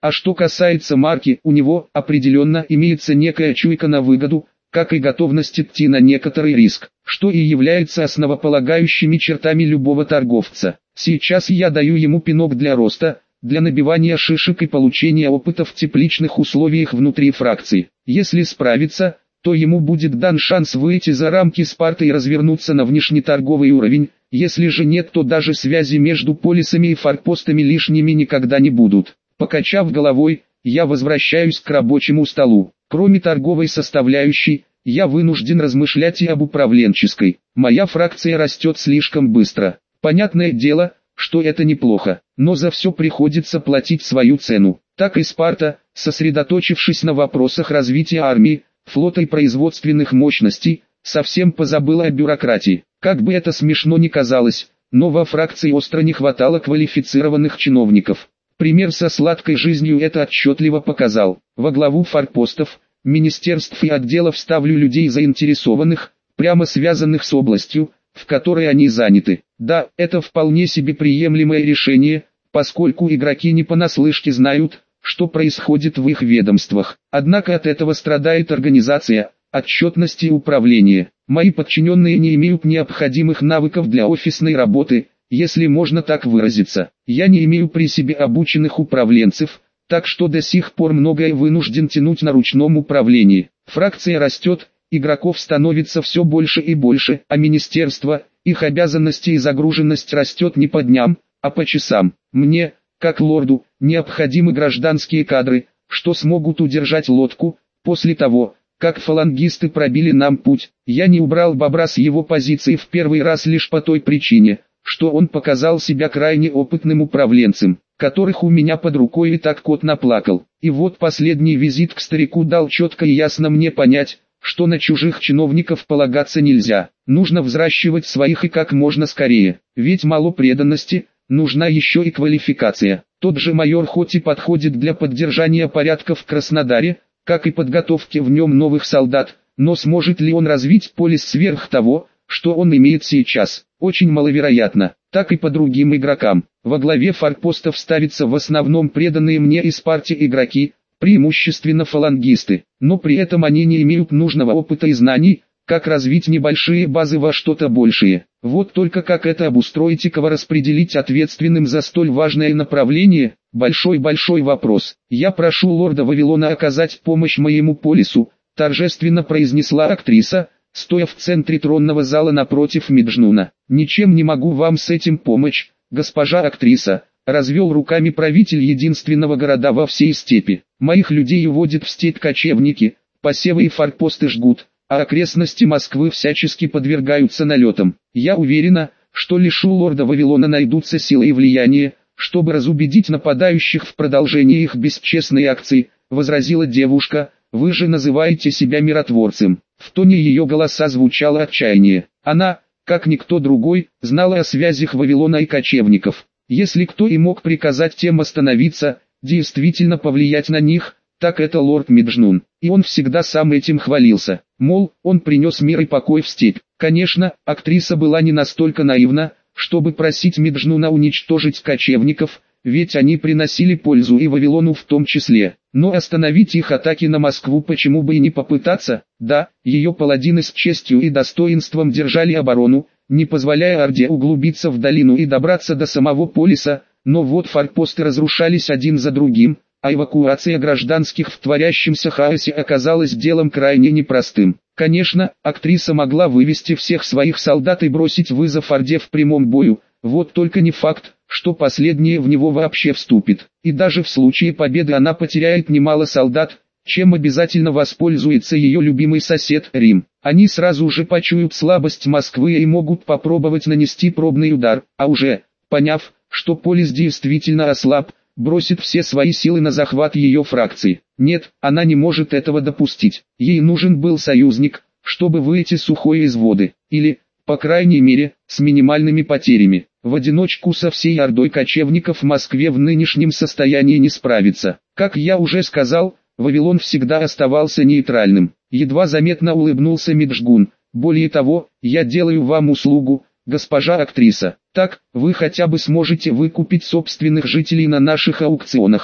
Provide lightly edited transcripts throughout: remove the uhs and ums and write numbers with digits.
А что касается марки, у него определенно имеется некая чуйка на выгоду, как и готовность идти на некоторый риск, что и является основополагающими чертами любого торговца. Сейчас я даю ему пинок для роста, для набивания шишек и получения опыта в тепличных условиях внутри фракции. Если справится, то ему будет дан шанс выйти за рамки Спарты и развернуться на внешнеторговый уровень, если же нет, то даже связи между полисами и форпостами лишними никогда не будут. Покачав головой, я возвращаюсь к рабочему столу. Кроме торговой составляющей, я вынужден размышлять и об управленческой. Моя фракция растет слишком быстро. Понятное дело, что это неплохо, но за все приходится платить свою цену. Так и Спарта, сосредоточившись на вопросах развития армии, флота и производственных мощностей, совсем позабыла о бюрократии. Как бы это смешно ни казалось, но во фракции остро не хватало квалифицированных чиновников. Пример со сладкой жизнью это отчетливо показал. Во главу форпостов, министерств и отделов ставлю людей заинтересованных, прямо связанных с областью, в которой они заняты. Да, это вполне себе приемлемое решение, поскольку игроки не понаслышке знают, что происходит в их ведомствах. Однако от этого страдает организация, отчетность и управление. Мои подчиненные не имеют необходимых навыков для офисной работы, если можно так выразиться. Я не имею при себе обученных управленцев, так что до сих пор многое вынужден тянуть на ручном управлении. Фракция растет, игроков становится все больше и больше, а министерство, их обязанности и загруженность растет не по дням, а по часам. Мне, как лорду, необходимы гражданские кадры, что смогут удержать лодку. После того, как фалангисты пробили нам путь, я не убрал бобра с его позиции в первый раз лишь по той причине, что он показал себя крайне опытным управленцем, которых у меня под рукой и так кот наплакал. И вот последний визит к старику дал четко и ясно мне понять, что на чужих чиновников полагаться нельзя. Нужно взращивать своих и как можно скорее, ведь мало преданности, нужна еще и квалификация. Тот же майор хоть и подходит для поддержания порядка в Краснодаре, как и подготовки в нем новых солдат, но сможет ли он развить полис сверх того, что он имеет сейчас? Очень маловероятно. Так и по другим игрокам. Во главе форпостов ставятся в основном преданные мне из партии игроки, преимущественно фалангисты, но при этом они не имеют нужного опыта и знаний, как развить небольшие базы во что-то большее. Вот только как это обустроить и кого распределить ответственным за столь важное направление, большой-большой вопрос. Я прошу лорда Вавилона оказать помощь моему полису, торжественно произнесла актриса, стоя в центре тронного зала напротив Меджнуна. Ничем не могу вам с этим помочь, госпожа актриса, развел руками правитель единственного города во всей степи. Моих людей уводят в степь кочевники, посевы и форпосты жгут, а окрестности Москвы всячески подвергаются налетам. Я уверена, что лишь у лорда Вавилона найдутся силы и влияние, чтобы разубедить нападающих в продолжении их бесчестной акции, возразила девушка. Вы же называете себя миротворцем. В тоне ее голоса звучало отчаяние. Она, как никто другой, знала о связях Вавилона и кочевников. Если кто и мог приказать тем остановиться, действительно повлиять на них, так это лорд Меджнун. И он всегда сам этим хвалился. Мол, он принес мир и покой в степь. Конечно, актриса была не настолько наивна, чтобы просить Меджнуна уничтожить кочевников, ведь они приносили пользу и Вавилону в том числе. Но остановить их атаки на Москву почему бы и не попытаться? Да, ее паладины с честью и достоинством держали оборону, не позволяя Орде углубиться в долину и добраться до самого полиса, но вот форпосты разрушались один за другим, а эвакуация гражданских в творящемся хаосе оказалась делом крайне непростым. Конечно, актриса могла вывести всех своих солдат и бросить вызов Орде в прямом бою, вот только не факт, что последняя в него вообще вступит. И даже в случае победы она потеряет немало солдат, чем обязательно воспользуется ее любимый сосед Рим. Они сразу же почуют слабость Москвы и могут попробовать нанести пробный удар, а уже, поняв, что полис действительно ослаб, бросит все свои силы на захват ее фракции. Нет, она не может этого допустить. Ей нужен был союзник, чтобы выйти сухой из воды, или, по крайней мере, с минимальными потерями. В одиночку со всей ордой кочевников в Москве в нынешнем состоянии не справиться. Как я уже сказал, Вавилон всегда оставался нейтральным. Едва заметно улыбнулся Меджгун. Более того, я делаю вам услугу, госпожа актриса. Так, вы хотя бы сможете выкупить собственных жителей на наших аукционах.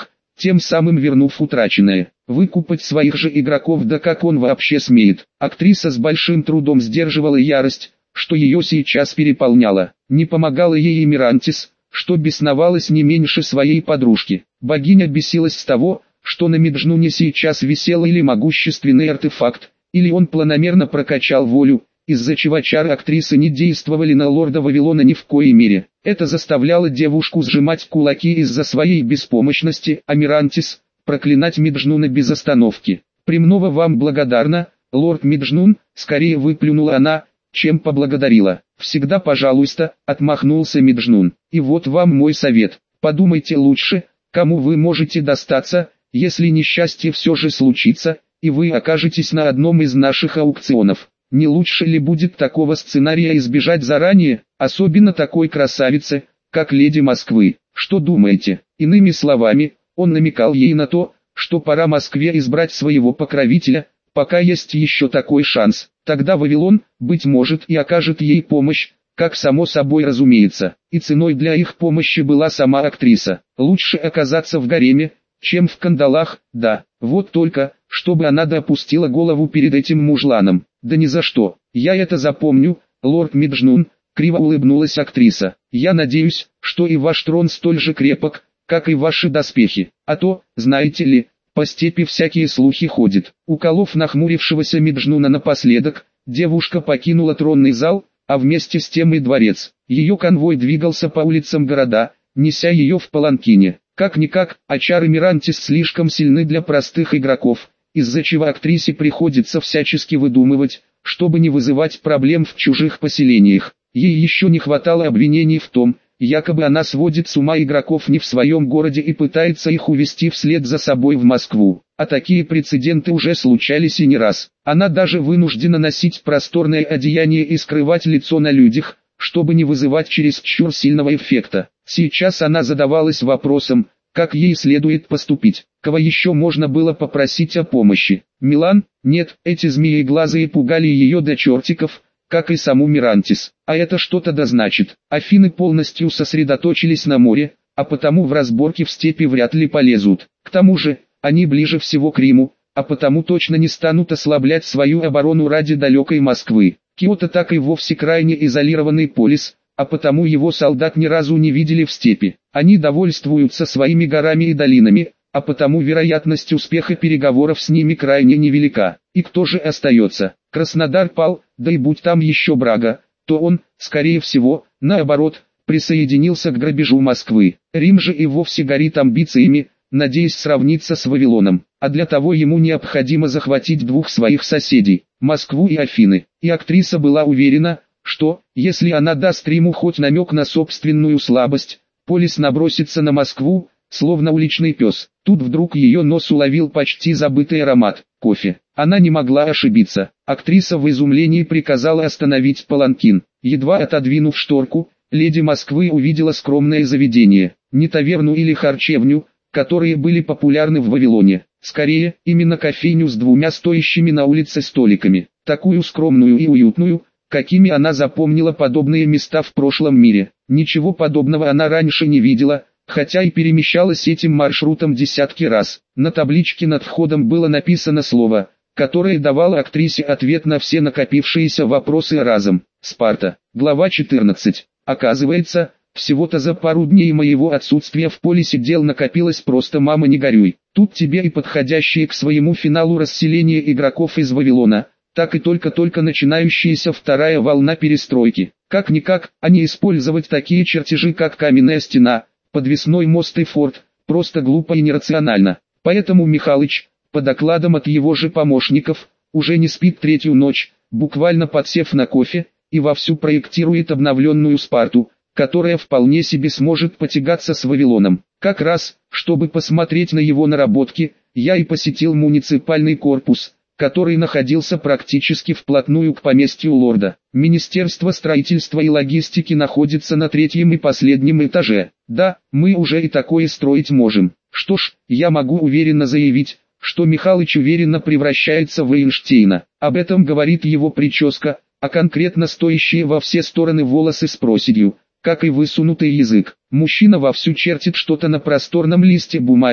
тем самым вернув утраченное. Выкупать своих же игроков, да как он вообще смеет. Актриса с большим трудом сдерживала ярость, что ее сейчас переполняла. Не помогала ей и Мирантис, что бесновалась не меньше своей подружки. Богиня бесилась с того, что на Меджнуне сейчас висел или могущественный артефакт, или он планомерно прокачал волю, из-за чего чары актрисы не действовали на лорда Вавилона ни в коей мере. Это заставляло девушку сжимать кулаки из-за своей беспомощности, а Мирантис проклинать Меджнуна без остановки. «Премного вам благодарна, лорд Меджнун», скорее выплюнула она, чем поблагодарила. «Всегда пожалуйста», отмахнулся Меджнун. «И вот вам мой совет. Подумайте лучше, кому вы можете достаться, если несчастье все же случится, и вы окажетесь на одном из наших аукционов. Не лучше ли будет такого сценария избежать заранее, особенно такой красавице, как леди Москвы? Что думаете?» Иными словами, он намекал ей на то, что пора Москве избрать своего покровителя, пока есть еще такой шанс. Тогда Вавилон, быть может, и окажет ей помощь, как само собой разумеется, и ценой для их помощи была сама актриса. Лучше оказаться в гареме, чем в кандалах, да, вот только, чтобы она допустила голову перед этим мужланом. Да ни за что, я это запомню, лорд Меджнун, криво улыбнулась актриса. Я надеюсь, что и ваш трон столь же крепок, как и ваши доспехи, а то, знаете ли, по степи всякие слухи ходят. Уколов нахмурившегося Меджнуна напоследок, девушка покинула тронный зал, а вместе с тем и дворец. Ее конвой двигался по улицам города, неся ее в паланкине. Как-никак, а чары Мирантис слишком сильны для простых игроков, из-за чего актрисе приходится всячески выдумывать, чтобы не вызывать проблем в чужих поселениях. Ей еще не хватало обвинений в том, якобы она сводит с ума игроков не в своем городе и пытается их увести вслед за собой в Москву. А такие прецеденты уже случались и не раз. Она даже вынуждена носить просторное одеяние и скрывать лицо на людях, чтобы не вызывать чересчур сильного эффекта. Сейчас она задавалась вопросом, как ей следует поступить. Кого еще можно было попросить о помощи? Милан? Нет, эти змееглазые пугали ее до чертиков, как и саму Мирантис. А это что-то да значит. Афины полностью сосредоточились на море, а потому в разборки в степи вряд ли полезут. К тому же, они ближе всего к Риму, а потому точно не станут ослаблять свою оборону ради далекой Москвы. Киото так и вовсе крайне изолированный полис, а потому его солдат ни разу не видели в степи. Они довольствуются своими горами и долинами, а потому вероятность успеха переговоров с ними крайне невелика. И кто же остается? Краснодар пал, да и будь там еще Брага, то он, скорее всего, наоборот, присоединился к грабежу Москвы. Рим же и вовсе горит амбициями, надеясь сравниться с Вавилоном, а для того ему необходимо захватить двух своих соседей, Москву и Афины. И актриса была уверена, что, если она даст Риму хоть намек на собственную слабость, полис набросится на Москву, словно уличный пес. Тут вдруг ее нос уловил почти забытый аромат – кофе. Она не могла ошибиться. Актриса в изумлении приказала остановить паланкин. Едва отодвинув шторку, леди Москвы увидела скромное заведение, не таверну или харчевню, которые были популярны в Вавилоне. Скорее, именно кофейню с двумя стоящими на улице столиками. Такую скромную и уютную, какими она запомнила подобные места в прошлом мире. Ничего подобного она раньше не видела, хотя и перемещалась этим маршрутом десятки раз. На табличке над входом было написано слово, которое давало актрисе ответ на все накопившиеся вопросы разом. Спарта. Глава 14. Оказывается, всего-то за пару дней моего отсутствия в полисе дел накопилось просто мама не горюй. Тут тебе и подходящие к своему финалу расселение игроков из Вавилона, так и только-только начинающаяся вторая волна перестройки. Как-никак, а не использовать такие чертежи, как каменная стена, подвесной мост и форт, просто глупо и нерационально. Поэтому Михалыч, по докладам от его же помощников, уже не спит третью ночь, буквально подсев на кофе, и вовсю проектирует обновленную Спарту, которая вполне себе сможет потягаться с Вавилоном. Как раз, чтобы посмотреть на его наработки, я и посетил муниципальный корпус, который находился практически вплотную к поместью лорда. Министерство строительства и логистики находится на третьем и последнем этаже. Да, мы уже и такое строить можем. Что ж, я могу уверенно заявить, что Михалыч уверенно превращается в Эйнштейна. Об этом говорит его прическа, а конкретно стоящие во все стороны волосы с проседью, как и высунутый язык. Мужчина вовсю чертит что-то на просторном листе бумаги,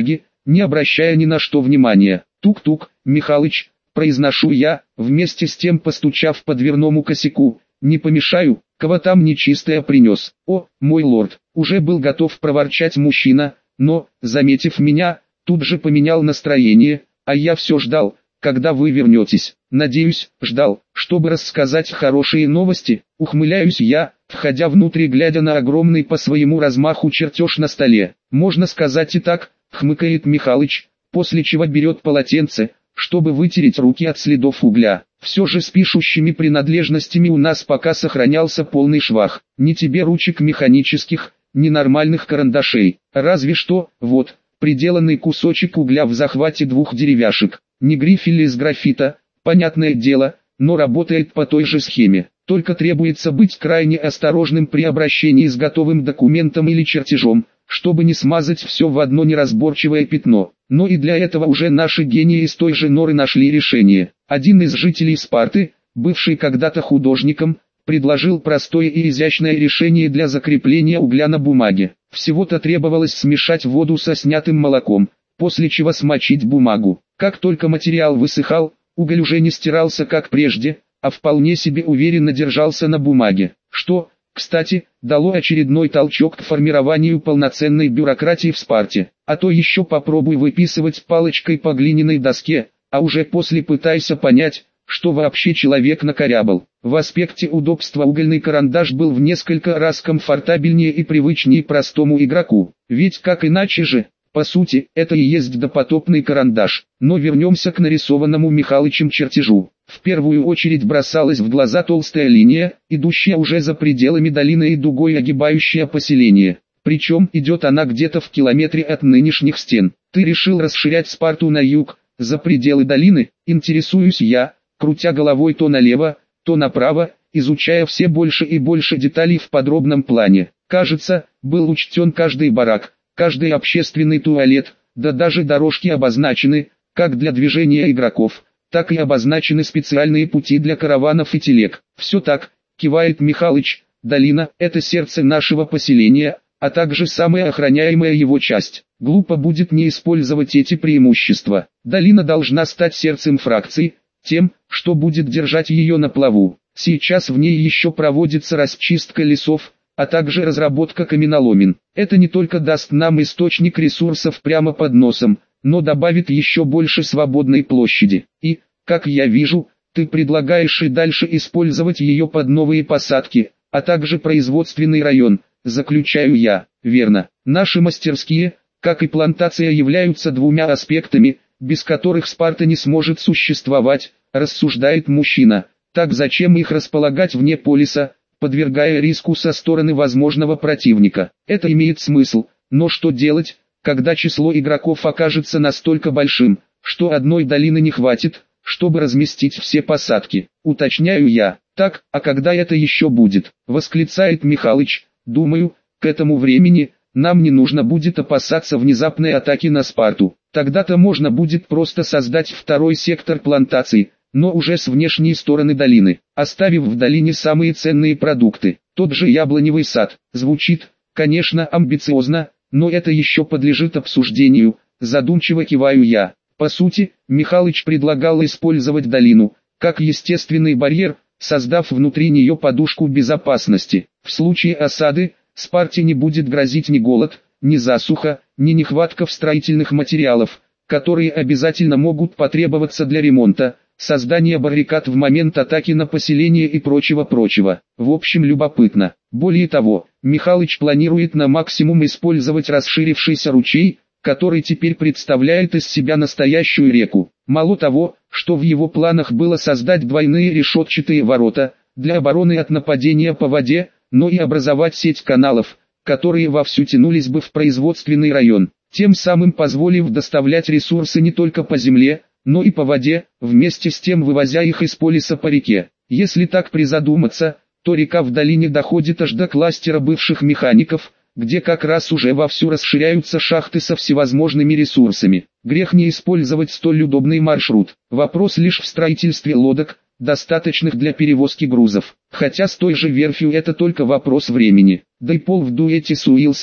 не обращая ни на что внимания. «Тук-тук, Михалыч», произношу я, вместе с тем постучав по дверному косяку. «Не помешаю, кого там нечистое принес?» «О, мой лорд», уже был готов проворчать мужчина, но, заметив меня, тут же поменял настроение, а я все ждал, когда вы вернетесь. Надеюсь, ждал, чтобы рассказать хорошие новости, ухмыляюсь я, входя внутрь и глядя на огромный по своему размаху чертеж на столе. «Можно сказать и так», хмыкает Михалыч, после чего берет полотенце, чтобы вытереть руки от следов угля. Все же с пишущими принадлежностями у нас пока сохранялся полный швах. Ни тебе ручек механических, ни нормальных карандашей. Разве что, вот, приделанный кусочек угля в захвате двух деревяшек. Не грифель из графита, понятное дело, но работает по той же схеме. Только требуется быть крайне осторожным при обращении с готовым документом или чертежом, чтобы не смазать все в одно неразборчивое пятно. Но и для этого уже наши гении из той же норы нашли решение. Один из жителей Спарты, бывший когда-то художником, предложил простое и изящное решение для закрепления угля на бумаге. Всего-то требовалось смешать воду со снятым молоком, после чего смочить бумагу. Как только материал высыхал, уголь уже не стирался как прежде, а вполне себе уверенно держался на бумаге, что, кстати, дало очередной толчок к формированию полноценной бюрократии в Спарте. А то еще попробуй выписывать палочкой по глиняной доске, а уже после пытайся понять, что вообще человек накорябал. В аспекте удобства угольный карандаш был в несколько раз комфортабельнее и привычнее простому игроку. Ведь как иначе же, по сути, это и есть допотопный карандаш. Но вернемся к нарисованному Михалычем чертежу. В первую очередь бросалась в глаза толстая линия, идущая уже за пределами долины и дугой огибающая поселение. Причем идет она где-то в километре от нынешних стен. Ты решил расширять Спарту на юг, за пределы долины, интересуюсь я, крутя головой то налево, то направо, изучая все больше и больше деталей в подробном плане. Кажется, был учтен каждый барак, каждый общественный туалет, да даже дорожки обозначены, как для движения игроков, так и обозначены специальные пути для караванов и телег. Все так, кивает Михалыч, долина – это сердце нашего поселения, а также самая охраняемая его часть. Глупо будет не использовать эти преимущества. Долина должна стать сердцем фракции, тем, что будет держать ее на плаву. Сейчас в ней еще проводится расчистка лесов, а также разработка каменоломен. Это не только даст нам источник ресурсов прямо под носом, но добавит еще больше свободной площади. И, как я вижу, ты предлагаешь и дальше использовать ее под новые посадки, а также производственный район, заключаю я. Верно. Наши мастерские, как и плантация, являются двумя аспектами, без которых Спарта не сможет существовать, рассуждает мужчина. Так зачем их располагать вне полиса, подвергая риску со стороны возможного противника? Это имеет смысл, но что делать, когда число игроков окажется настолько большим, что одной долины не хватит, чтобы разместить все посадки? Уточняю я. Так, а когда это еще будет? Восклицает Михалыч. Думаю, к этому времени нам не нужно будет опасаться внезапной атаки на Спарту. Тогда-то можно будет просто создать второй сектор плантаций, но уже с внешней стороны долины, оставив в долине самые ценные продукты. Тот же яблоневый сад. Звучит, конечно, амбициозно, но это еще подлежит обсуждению, задумчиво киваю я. По сути, Михалыч предлагал использовать долину, как естественный барьер, создав внутри нее подушку безопасности. В случае осады, Спарте не будет грозить ни голод, ни засуха, ни нехватка в строительных материалов, которые обязательно могут потребоваться для ремонта, создания баррикад в момент атаки на поселение и прочего. В общем, любопытно. Более того, Михалыч планирует на максимум использовать расширившийся ручей, который теперь представляет из себя настоящую реку. Мало того, что в его планах было создать двойные решетчатые ворота, для обороны от нападения по воде, но и образовать сеть каналов, которые вовсю тянулись бы в производственный район, тем самым позволив доставлять ресурсы не только по земле, но и по воде, вместе с тем вывозя их из полиса по реке. Если так призадуматься, то река в долине доходит аж до кластера бывших механиков, где как раз уже вовсю расширяются шахты со всевозможными ресурсами. Грех не использовать столь удобный маршрут. Вопрос лишь в строительстве лодок, достаточных для перевозки грузов. Хотя с той же верфью это только вопрос времени. Да и Пол в дуэте с Уилсоном,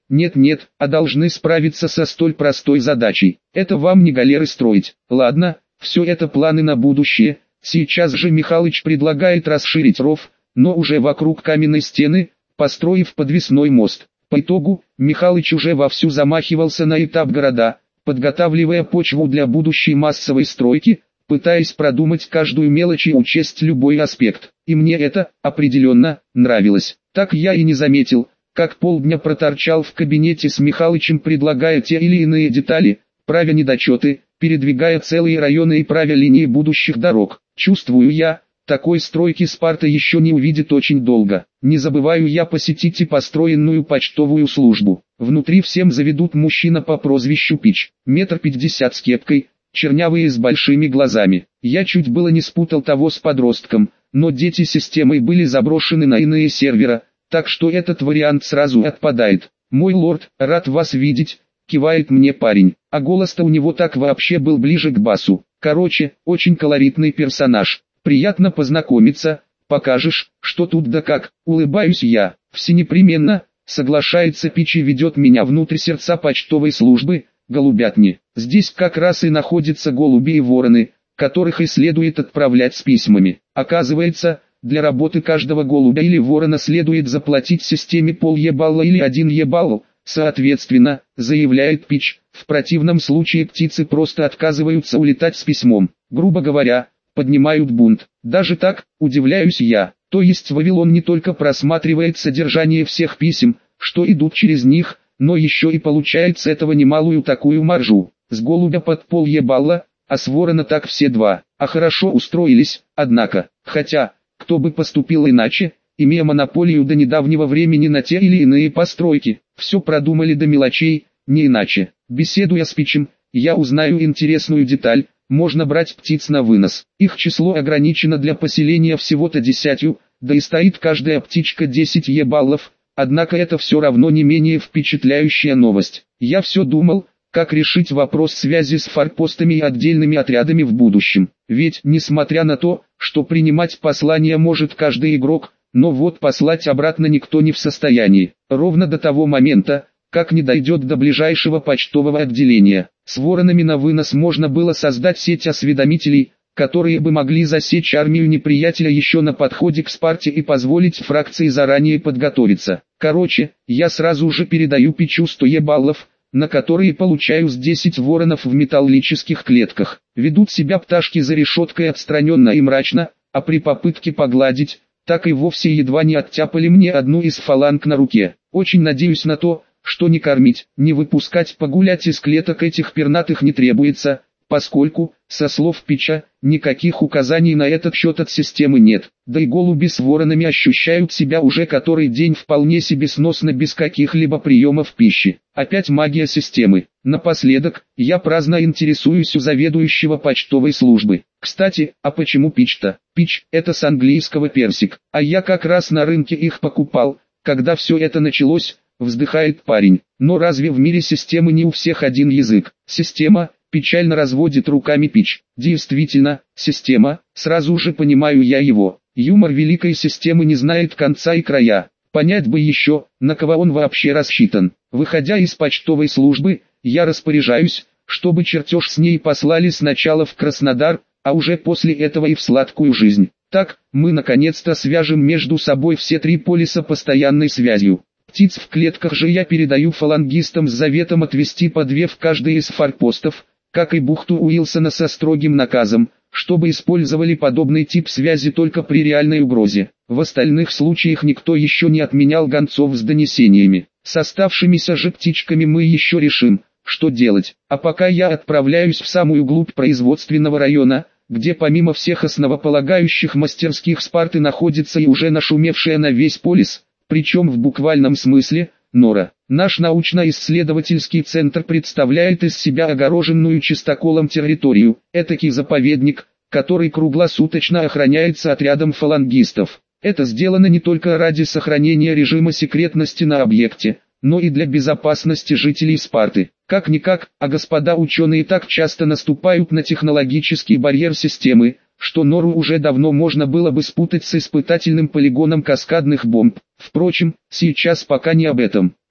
Нет-нет, а должны справиться со столь простой задачей. Это вам не галеры строить. Ладно, все это планы на будущее. Сейчас же Михалыч предлагает расширить ров, но уже вокруг каменной стены, построив подвесной мост. По итогу, Михалыч уже вовсю замахивался на этап города, подготавливая почву для будущей массовой стройки, пытаясь продумать каждую мелочь и учесть любой аспект. И мне это, определенно, нравилось. Так я и не заметил, как полдня проторчал в кабинете с Михалычем, предлагая те или иные детали, правя недочеты, передвигая целые районы и правя линии будущих дорог. Чувствую я, такой стройки Спарта еще не увидит очень долго. Не забываю я посетить и построенную почтовую службу. Внутри всем заведут мужчина по прозвищу Пич, 1,50 м с кепкой, чернявые с большими глазами. Я чуть было не спутал того с подростком, но дети системой были заброшены на иные сервера, так что этот вариант сразу отпадает. «Мой лорд, рад вас видеть», — кивает мне парень, а голос-то у него так вообще был ближе к басу. Короче, очень колоритный персонаж. Приятно познакомиться, покажешь, что тут да как, улыбаюсь я. Всенепременно, соглашается Пич и ведет меня внутрь сердца почтовой службы, голубятни. Здесь как раз и находятся голуби и вороны, которых и следует отправлять с письмами. Оказывается, для работы каждого голубя или ворона следует заплатить системе пол-ебалла или 1 ебалл, соответственно, заявляет Пич, в противном случае птицы просто отказываются улетать с письмом. Грубо говоря, поднимают бунт. Даже так, удивляюсь я. То есть Вавилон не только просматривает содержание всех писем, что идут через них, но еще и получает с этого немалую такую маржу. С голубя под пол-ебалла, а с ворона так все 2. А хорошо устроились, однако. Хотя, кто бы поступил иначе, имея монополию до недавнего времени на те или иные постройки. Все продумали до мелочей, не иначе. Беседуя с Пичем, я узнаю интересную деталь. Можно брать птиц на вынос. Их число ограничено для поселения всего-то 10, да и стоит каждая птичка 10 ебаллов. Однако это все равно не менее впечатляющая новость. Я все думал, как решить вопрос связи с форпостами и отдельными отрядами в будущем. Ведь, несмотря на то, что принимать послания может каждый игрок, но вот послать обратно никто не в состоянии. Ровно до того момента, как не дойдет до ближайшего почтового отделения. С воронами на вынос можно было создать сеть осведомителей, которые бы могли засечь армию неприятеля еще на подходе к Спарте и позволить фракции заранее подготовиться. Короче, я сразу же передаю Пичу 100 ебаллов, на которые получаю с 10 воронов в металлических клетках. Ведут себя пташки за решеткой отстраненно и мрачно, а при попытке погладить, так и вовсе едва не оттяпали мне одну из фаланг на руке. Очень надеюсь на то, что не кормить, не выпускать погулять из клеток этих пернатых не требуется, поскольку, со слов Пича, никаких указаний на этот счет от системы нет. Да и голуби с воронами ощущают себя уже который день вполне себе сносно без каких-либо приемов пищи. Опять магия системы. Напоследок, я праздно интересуюсь у заведующего почтовой службы. Кстати, а почему Пич-то? Пич – это с английского персик, а я как раз на рынке их покупал, когда все это началось. Вздыхает парень. Но разве в мире системы не у всех один язык? Система, печально разводит руками Пич. Действительно, система, сразу же понимаю я его. Юмор великой системы не знает конца и края. Понять бы еще, на кого он вообще рассчитан. Выходя из почтовой службы, я распоряжаюсь, чтобы чертеж с ней послали сначала в Краснодар, а уже после этого и в сладкую жизнь. Так, мы наконец-то свяжем между собой все 3 полиса постоянной связью. Птиц в клетках же я передаю фалангистам с заветом отвести по 2 в каждый из форпостов, как и бухту Уилсона со строгим наказом, чтобы использовали подобный тип связи только при реальной угрозе. В остальных случаях никто еще не отменял гонцов с донесениями. С оставшимися же птичками мы еще решим, что делать. А пока я отправляюсь в самую глубь производственного района, где помимо всех основополагающих мастерских Спарты находится и уже нашумевшая на весь полис, причем в буквальном смысле, нора. Наш научно-исследовательский центр представляет из себя огороженную чистоколом территорию, этакий заповедник, который круглосуточно охраняется отрядом фалангистов. Это сделано не только ради сохранения режима секретности на объекте, но и для безопасности жителей Спарты. Как-никак, а господа ученые так часто наступают на технологический барьер системы, что нору уже давно можно было бы спутать с испытательным полигоном каскадных бомб. Впрочем, сейчас пока не об этом.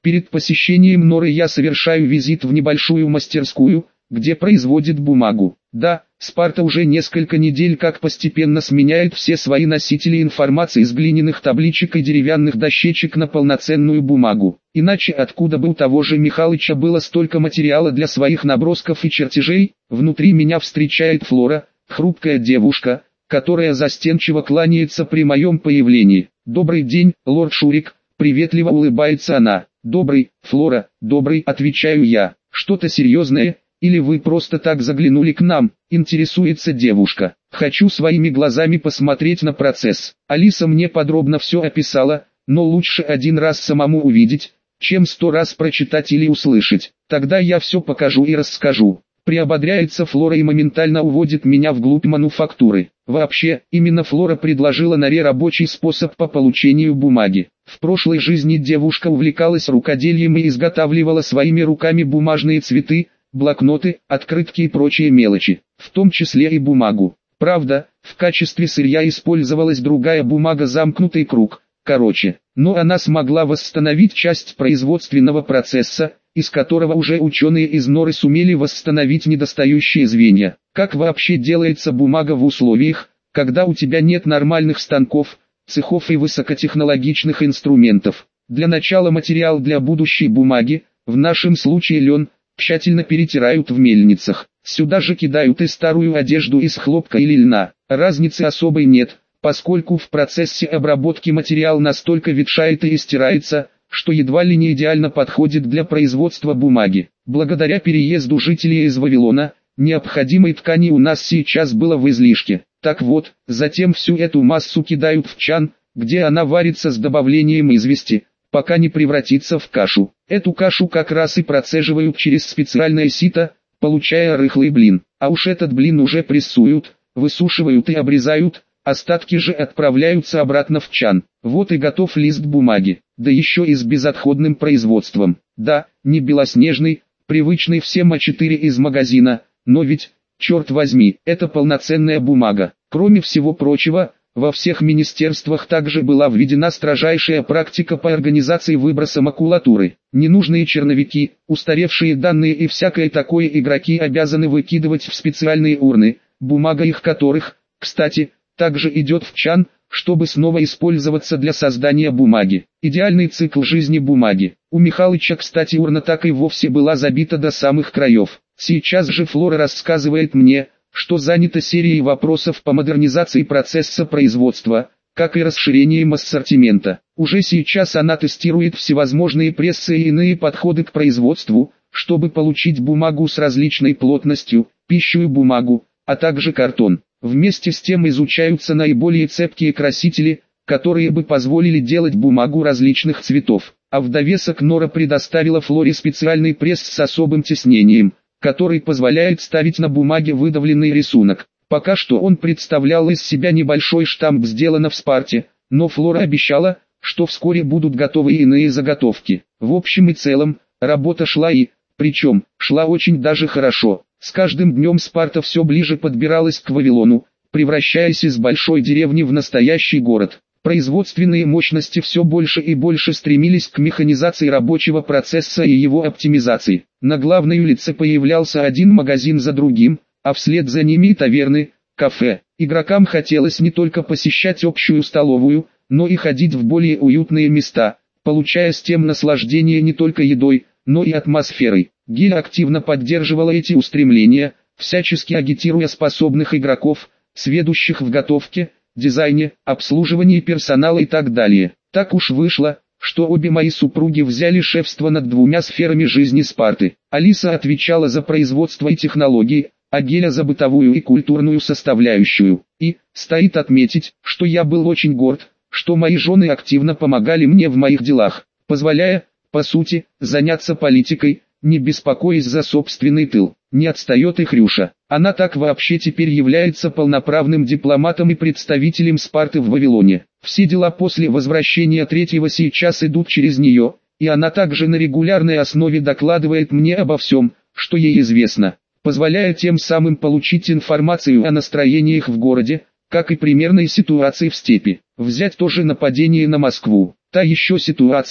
Перед посещением Норы я совершаю визит в небольшую мастерскую, где производит бумагу. Да, Спарта уже несколько недель как постепенно сменяет все свои носители информации с глиняных табличек и деревянных дощечек на полноценную бумагу. Иначе откуда бы у того же Михалыча было столько материала для своих набросков и чертежей? Внутри меня встречает Флора, хрупкая девушка, которая застенчиво кланяется при моем появлении. «Добрый день, лорд Шурик», — приветливо улыбается она. «Добрый, Флора, добрый», — отвечаю я. «Что-то серьезное? Или вы просто так заглянули к нам?» — интересуется девушка. «Хочу своими глазами посмотреть на процесс. Алиса мне подробно все описала, но лучше один раз самому увидеть, чем 100 раз прочитать или услышать. Тогда я все покажу и расскажу». Приободряется Флора и моментально уводит меня вглубь мануфактуры. Вообще, именно Флора предложила Норе рабочий способ по получению бумаги. В прошлой жизни девушка увлекалась рукоделием и изготавливала своими руками бумажные цветы, блокноты, открытки и прочие мелочи, в том числе и бумагу. Правда, в качестве сырья использовалась другая бумага, замкнутый круг, короче. Но она смогла восстановить часть производственного процесса, из которого уже ученые из Норы сумели восстановить недостающие звенья. Как вообще делается бумага в условиях, когда у тебя нет нормальных станков, цехов и высокотехнологичных инструментов? Для начала материал для будущей бумаги, в нашем случае лен, тщательно перетирают в мельницах. Сюда же кидают и старую одежду из хлопка или льна. Разницы особой нет, поскольку в процессе обработки материал настолько ветшает и стирается, что едва ли не идеально подходит для производства бумаги. Благодаря переезду жителей из Вавилона, необходимой ткани у нас сейчас было в излишке. Так вот, затем всю эту массу кидают в чан, где она варится с добавлением извести, пока не превратится в кашу. Эту кашу как раз и процеживают через специальное сито, получая рыхлый блин. А уж этот блин уже прессуют, высушивают и обрезают, остатки же отправляются обратно в чан. Вот и готов лист бумаги, да еще и с безотходным производством. Да, не белоснежный, привычный всем А4 из магазина, но ведь, черт возьми, это полноценная бумага. Кроме всего прочего, во всех министерствах также была введена строжайшая практика по организации выброса макулатуры. Ненужные черновики, устаревшие данные и всякое такое игроки обязаны выкидывать в специальные урны, бумага их которых, кстати, также идет в чан, чтобы снова использоваться для создания бумаги. Идеальный цикл жизни бумаги. У Михалыча, кстати, урна так и вовсе была забита до самых краев. Сейчас же Флора рассказывает мне, что занята серией вопросов по модернизации процесса производства, как и расширением ассортимента. Уже сейчас она тестирует всевозможные прессы и иные подходы к производству, чтобы получить бумагу с различной плотностью, пищевую бумагу, а также картон. Вместе с тем изучаются наиболее цепкие красители, которые бы позволили делать бумагу различных цветов. А в довесок Нора предоставила Флоре специальный пресс с особым тиснением, который позволяет ставить на бумаге выдавленный рисунок. Пока что он представлял из себя небольшой штамп «Сделано в Спарте», но Флора обещала, что вскоре будут готовы иные заготовки. В общем и целом, работа шла причем, шла очень даже хорошо. С каждым днем Спарта все ближе подбиралась к Вавилону, превращаясь из большой деревни в настоящий город. Производственные мощности все больше и больше стремились к механизации рабочего процесса и его оптимизации. На главной улице появлялся один магазин за другим, а вслед за ними и таверны, кафе. Игрокам хотелось не только посещать общую столовую, но и ходить в более уютные места, получая с тем наслаждение не только едой, но и атмосферой. Гильдия активно поддерживала эти устремления, всячески агитируя способных игроков, сведущих в готовке, дизайне, обслуживании персонала и так далее. Так уж вышло, что обе мои супруги взяли шефство над двумя сферами жизни Спарты. Алиса отвечала за производство и технологии, а Геля за бытовую и культурную составляющую. И, стоит отметить, что я был очень горд, что мои жены активно помогали мне в моих делах, позволяя, по сути, заняться политикой, не беспокоясь за собственный тыл. Не отстает и Хрюша. Она так вообще теперь является полноправным дипломатом и представителем Спарты в Вавилоне. Все дела после возвращения третьего сейчас идут через нее, и она также на регулярной основе докладывает мне обо всем, что ей известно, позволяя тем самым получить информацию о настроениях в городе, как и примерной ситуации в степи. Взять тоже нападение на Москву. Та еще ситуация,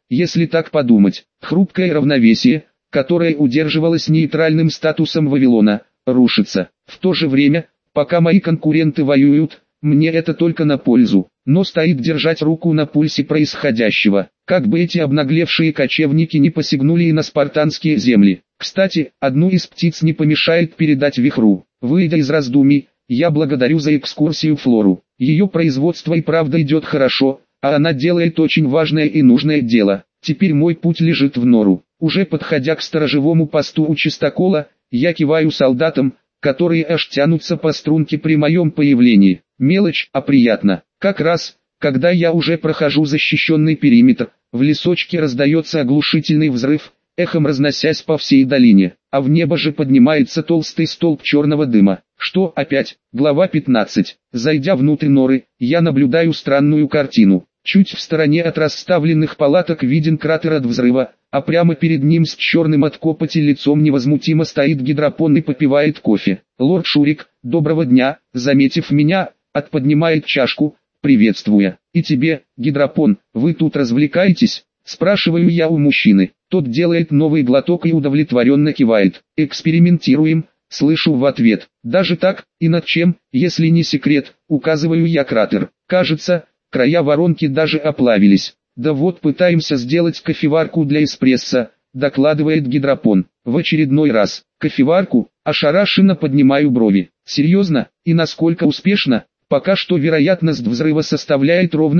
если так подумать. Хрупкое равновесие, которое удерживалось нейтральным статусом Вавилона, рушится. В то же время, пока мои конкуренты воюют, мне это только на пользу, но стоит держать руку на пульсе происходящего, как бы эти обнаглевшие кочевники не посягнули и на спартанские земли. Кстати, одну из птиц не помешает передать Вихру. Выйдя из раздумий, я благодарю за экскурсию Флору. Ее производство и правда идет хорошо, а она делает очень важное и нужное дело. Теперь мой путь лежит в нору. Уже подходя к сторожевому посту у чистокола, я киваю солдатам, которые аж тянутся по струнке при моем появлении. Мелочь, а приятно. Как раз, когда я уже прохожу защищенный периметр, в лесочке раздается оглушительный взрыв, эхом разносясь по всей долине, а в небо же поднимается толстый столб черного дыма. Что опять? Глава 15. Зайдя внутрь норы, я наблюдаю странную картину. Чуть в стороне от расставленных палаток виден кратер от взрыва, а прямо перед ним с черным от копоти лицом невозмутимо стоит гидропон и попивает кофе. Лорд Шурик, доброго дня, заметив меня, отподнимает чашку, приветствуя. И тебе, гидропон, вы тут развлекаетесь? Спрашиваю я у мужчины. Тот делает новый глоток и удовлетворенно кивает. Экспериментируем, слышу в ответ. Даже так, и над чем, если не секрет, указываю я кратер. Кажется, края воронки даже оплавились. Да вот пытаемся сделать кофеварку для эспрессо, докладывает гидропон. В очередной раз. Кофеварку? Ошарашенно поднимаю брови. Серьезно? И насколько успешно? Пока что вероятность взрыва составляет ровно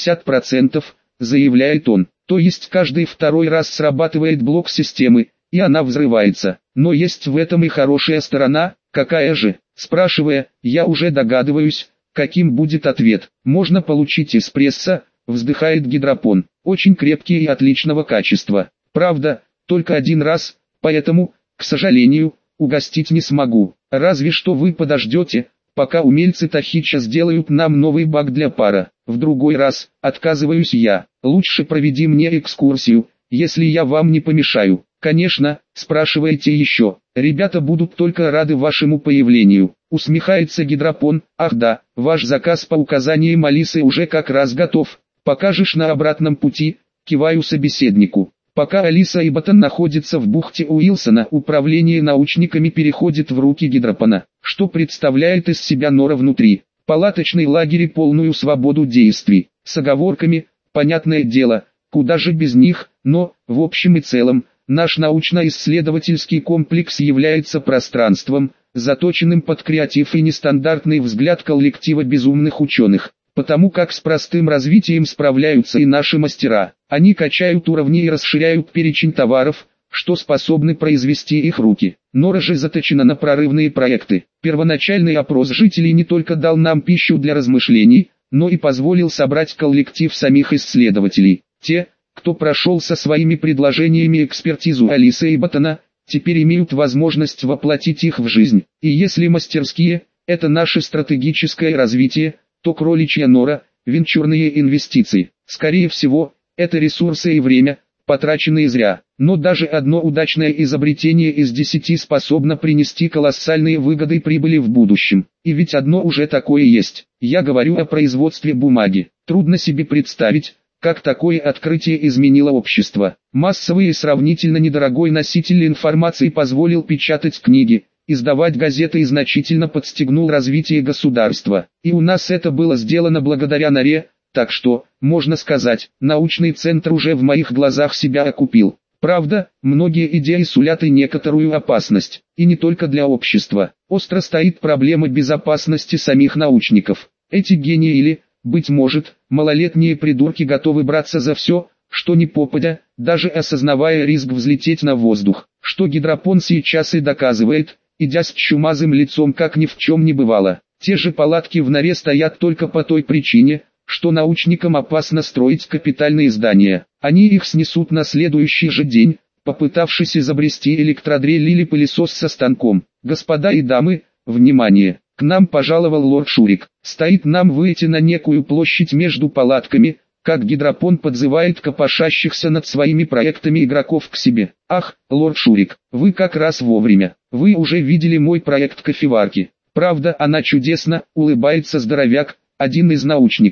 50%, заявляет он. То есть каждый второй раз срабатывает блок системы, и она взрывается. Но есть в этом и хорошая сторона. Какая же? Спрашивая, я уже догадываюсь, каким будет ответ. Можно получить эспрессо, вздыхает гидропон. Очень крепкий и отличного качества. Правда, только один раз, поэтому, к сожалению, угостить не смогу. Разве что вы подождете, пока умельцы Тахича сделают нам новый баг для пара. В другой раз, отказываюсь я. Лучше проведи мне экскурсию, если я вам не помешаю. Конечно, спрашивайте еще. Ребята будут только рады вашему появлению. Усмехается гидропон. Ах да, ваш заказ по указаниям Алисы уже как раз готов. Покажешь на обратном пути? Киваю собеседнику. Пока Алиса и Ботан находятся в бухте Уилсона, управление научниками переходит в руки гидропона, что представляет из себя нора внутри. Палаточный лагерь и полную свободу действий. С оговорками, понятное дело, куда же без них, но, в общем и целом, наш научно-исследовательский комплекс является пространством, заточенным под креатив и нестандартный взгляд коллектива безумных ученых. Потому как с простым развитием справляются и наши мастера. Они качают уровни и расширяют перечень товаров, что способны произвести их руки. Нора же заточена на прорывные проекты. Первоначальный опрос жителей не только дал нам пищу для размышлений, но и позволил собрать коллектив самих исследователей. Те, кто прошел со своими предложениями экспертизу Алисы и Ботана, теперь имеют возможность воплотить их в жизнь. И если мастерские – это наше стратегическое развитие, то кроличья нора – венчурные инвестиции. Скорее всего, это ресурсы и время, потраченные зря. Но даже одно удачное изобретение из 10 способно принести колоссальные выгоды и прибыли в будущем. И ведь одно уже такое есть. Я говорю о производстве бумаги. Трудно себе представить, как такое открытие изменило общество. Массовый и сравнительно недорогой носитель информации позволил печатать книги, издавать газеты и значительно подстегнул развитие государства. И у нас это было сделано благодаря норе, так что, можно сказать, научный центр уже в моих глазах себя окупил. Правда, многие идеи сулят и некоторую опасность, и не только для общества. Остро стоит проблема безопасности самих научников. Эти гении или, быть может, малолетние придурки готовы браться за все, что ни попадя, даже осознавая риск взлететь на воздух, что гидропон сейчас и доказывает, идя с чумазым лицом как ни в чем не бывало. Те же палатки в норе стоят только по той причине, что научникам опасно строить капитальные здания. Они их снесут на следующий же день, попытавшись изобрести электродрель или пылесос со станком. Господа и дамы, внимание! К нам пожаловал лорд Шурик. Стоит нам выйти на некую площадь между палатками, как гидропон подзывает копошащихся над своими проектами игроков к себе. Ах, лорд Шурик, вы как раз вовремя. Вы уже видели мой проект кофеварки. Правда, она чудесна, улыбается здоровяк, один из научников.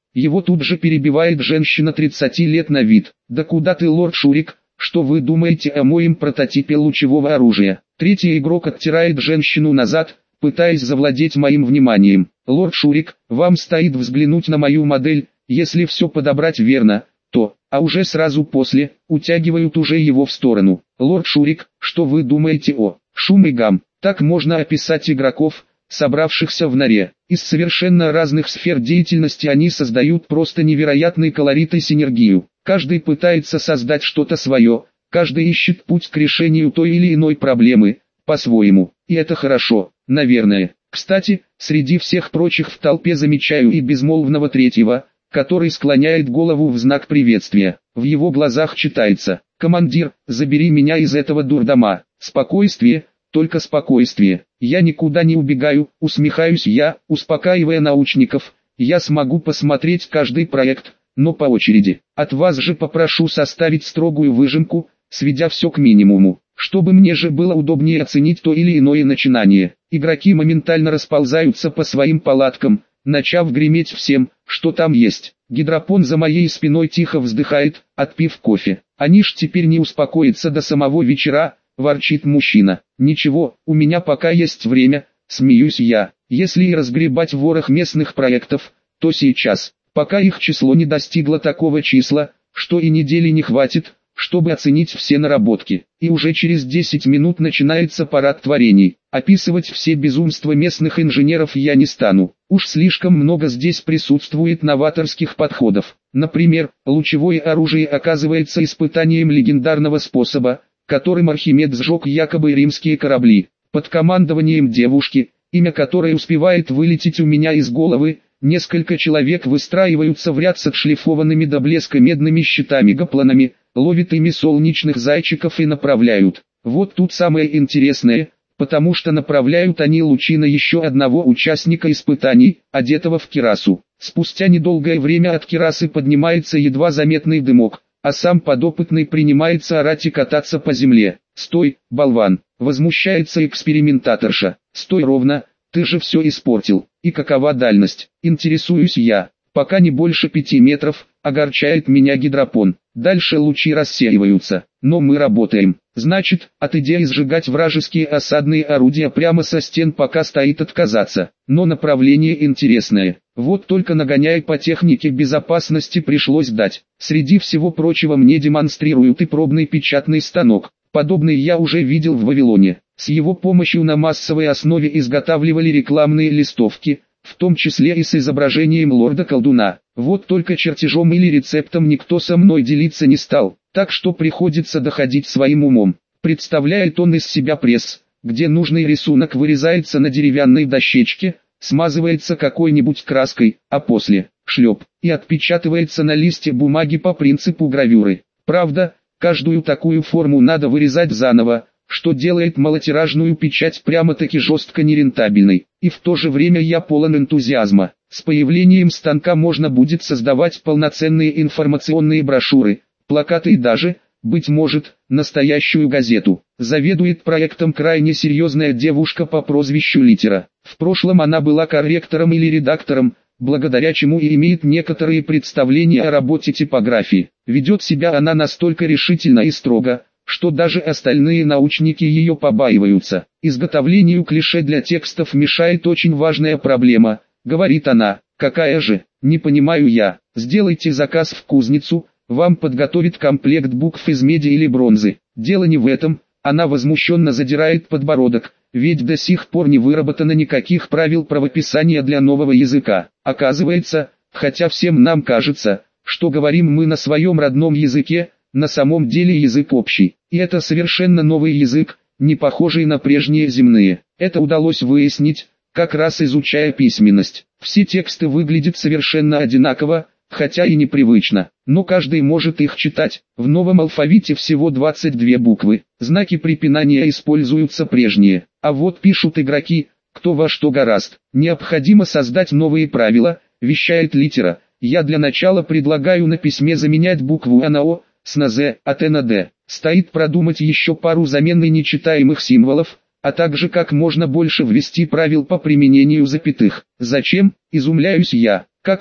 Его тут же перебивает женщина 30 лет на вид. «Да куда ты, лорд Шурик? Что вы думаете о моем прототипе лучевого оружия?» Третий игрок оттирает женщину назад, пытаясь завладеть моим вниманием. «Лорд Шурик, вам стоит взглянуть на мою модель, если все подобрать верно, то, а уже сразу после, утягивают уже его в сторону. Лорд Шурик, что вы думаете о шум и гам?» Так можно описать игроков, собравшихся в норе. Из совершенно разных сфер деятельности они создают просто невероятный колорит и синергию. Каждый пытается создать что-то свое, каждый ищет путь к решению той или иной проблемы, по-своему. И это хорошо, наверное. Кстати, среди всех прочих в толпе замечаю и безмолвного третьего, который склоняет голову в знак приветствия. В его глазах читается: «Командир, забери меня из этого дурдома». Спокойствие, только спокойствие. Я никуда не убегаю, усмехаюсь я, успокаивая научников. Я смогу посмотреть каждый проект, но по очереди. От вас же попрошу составить строгую выжимку, сведя все к минимуму, чтобы мне же было удобнее оценить то или иное начинание. Игроки моментально расползаются по своим палаткам, начав греметь всем, что там есть. Гидропон за моей спиной тихо вздыхает, отпив кофе. Они ж теперь не успокоятся до самого вечера, ворчит мужчина. Ничего, у меня пока есть время, смеюсь я. Если и разгребать ворох местных проектов, то сейчас, пока их число не достигло такого числа, что и недели не хватит, чтобы оценить все наработки. И уже через 10 минут начинается парад творений. Описывать все безумства местных инженеров я не стану. Уж слишком много здесь присутствует новаторских подходов. Например, лучевое оружие оказывается испытанием легендарного способа, которым Архимед сжег якобы римские корабли. Под командованием девушки, имя которой успевает вылететь у меня из головы, несколько человек выстраиваются в ряд с отшлифованными до блеска медными щитами-гопланами, ловят ими солнечных зайчиков и направляют. Вот тут самое интересное, потому что направляют они лучи на еще одного участника испытаний, одетого в кирасу. Спустя недолгое время от кирасы поднимается едва заметный дымок, а сам подопытный принимается орать и кататься по земле. «Стой, болван!» — возмущается экспериментаторша. «Стой ровно, ты же все испортил». «И какова дальность?» — интересуюсь я. «Пока не больше 5 метров», — огорчает меня гидропон. Дальше лучи рассеиваются, но мы работаем. Значит, от идеи сжигать вражеские осадные орудия прямо со стен пока стоит отказаться. Но направление интересное. Вот только нагоняй по технике безопасности пришлось дать. Среди всего прочего мне демонстрируют и пробный печатный станок. Подобный я уже видел в Вавилоне. С его помощью на массовой основе изготавливали рекламные листовки, в том числе и с изображением лорда-колдуна. Вот только чертежом или рецептом никто со мной делиться не стал, так что приходится доходить своим умом. Представляет он из себя пресс, где нужный рисунок вырезается на деревянной дощечке, смазывается какой-нибудь краской, а после – шлеп, и отпечатывается на листе бумаги по принципу гравюры. Правда, каждую такую форму надо вырезать заново, что делает малотиражную печать прямо-таки жестко нерентабельной. И в то же время я полон энтузиазма. С появлением станка можно будет создавать полноценные информационные брошюры, плакаты и даже, быть может, настоящую газету. Заведует проектом крайне серьезная девушка по прозвищу Литера. В прошлом она была корректором или редактором, благодаря чему и имеет некоторые представления о работе типографии. Ведет себя она настолько решительно и строго, что даже остальные научники ее побаиваются. Изготовлению клише для текстов мешает очень важная проблема, говорит она. Какая же, не понимаю я. Сделайте заказ в кузницу, вам подготовят комплект букв из меди или бронзы. Дело не в этом, она возмущенно задирает подбородок, ведь до сих пор не выработано никаких правил правописания для нового языка. Оказывается, хотя всем нам кажется, что говорим мы на своем родном языке, на самом деле язык общий. И это совершенно новый язык, не похожий на прежние земные. Это удалось выяснить, как раз изучая письменность. Все тексты выглядят совершенно одинаково, хотя и непривычно, но каждый может их читать. В новом алфавите всего 22 буквы, знаки препинания используются прежние. А вот пишут игроки, кто во что горазд. Необходимо создать новые правила, вещает Литера. Я для начала предлагаю на письме заменять букву «А» на «О», с на «З», а «Т» на «Д». Стоит продумать еще пару замены нечитаемых символов, а также как можно больше ввести правил по применению запятых. Зачем, изумляюсь я, как это?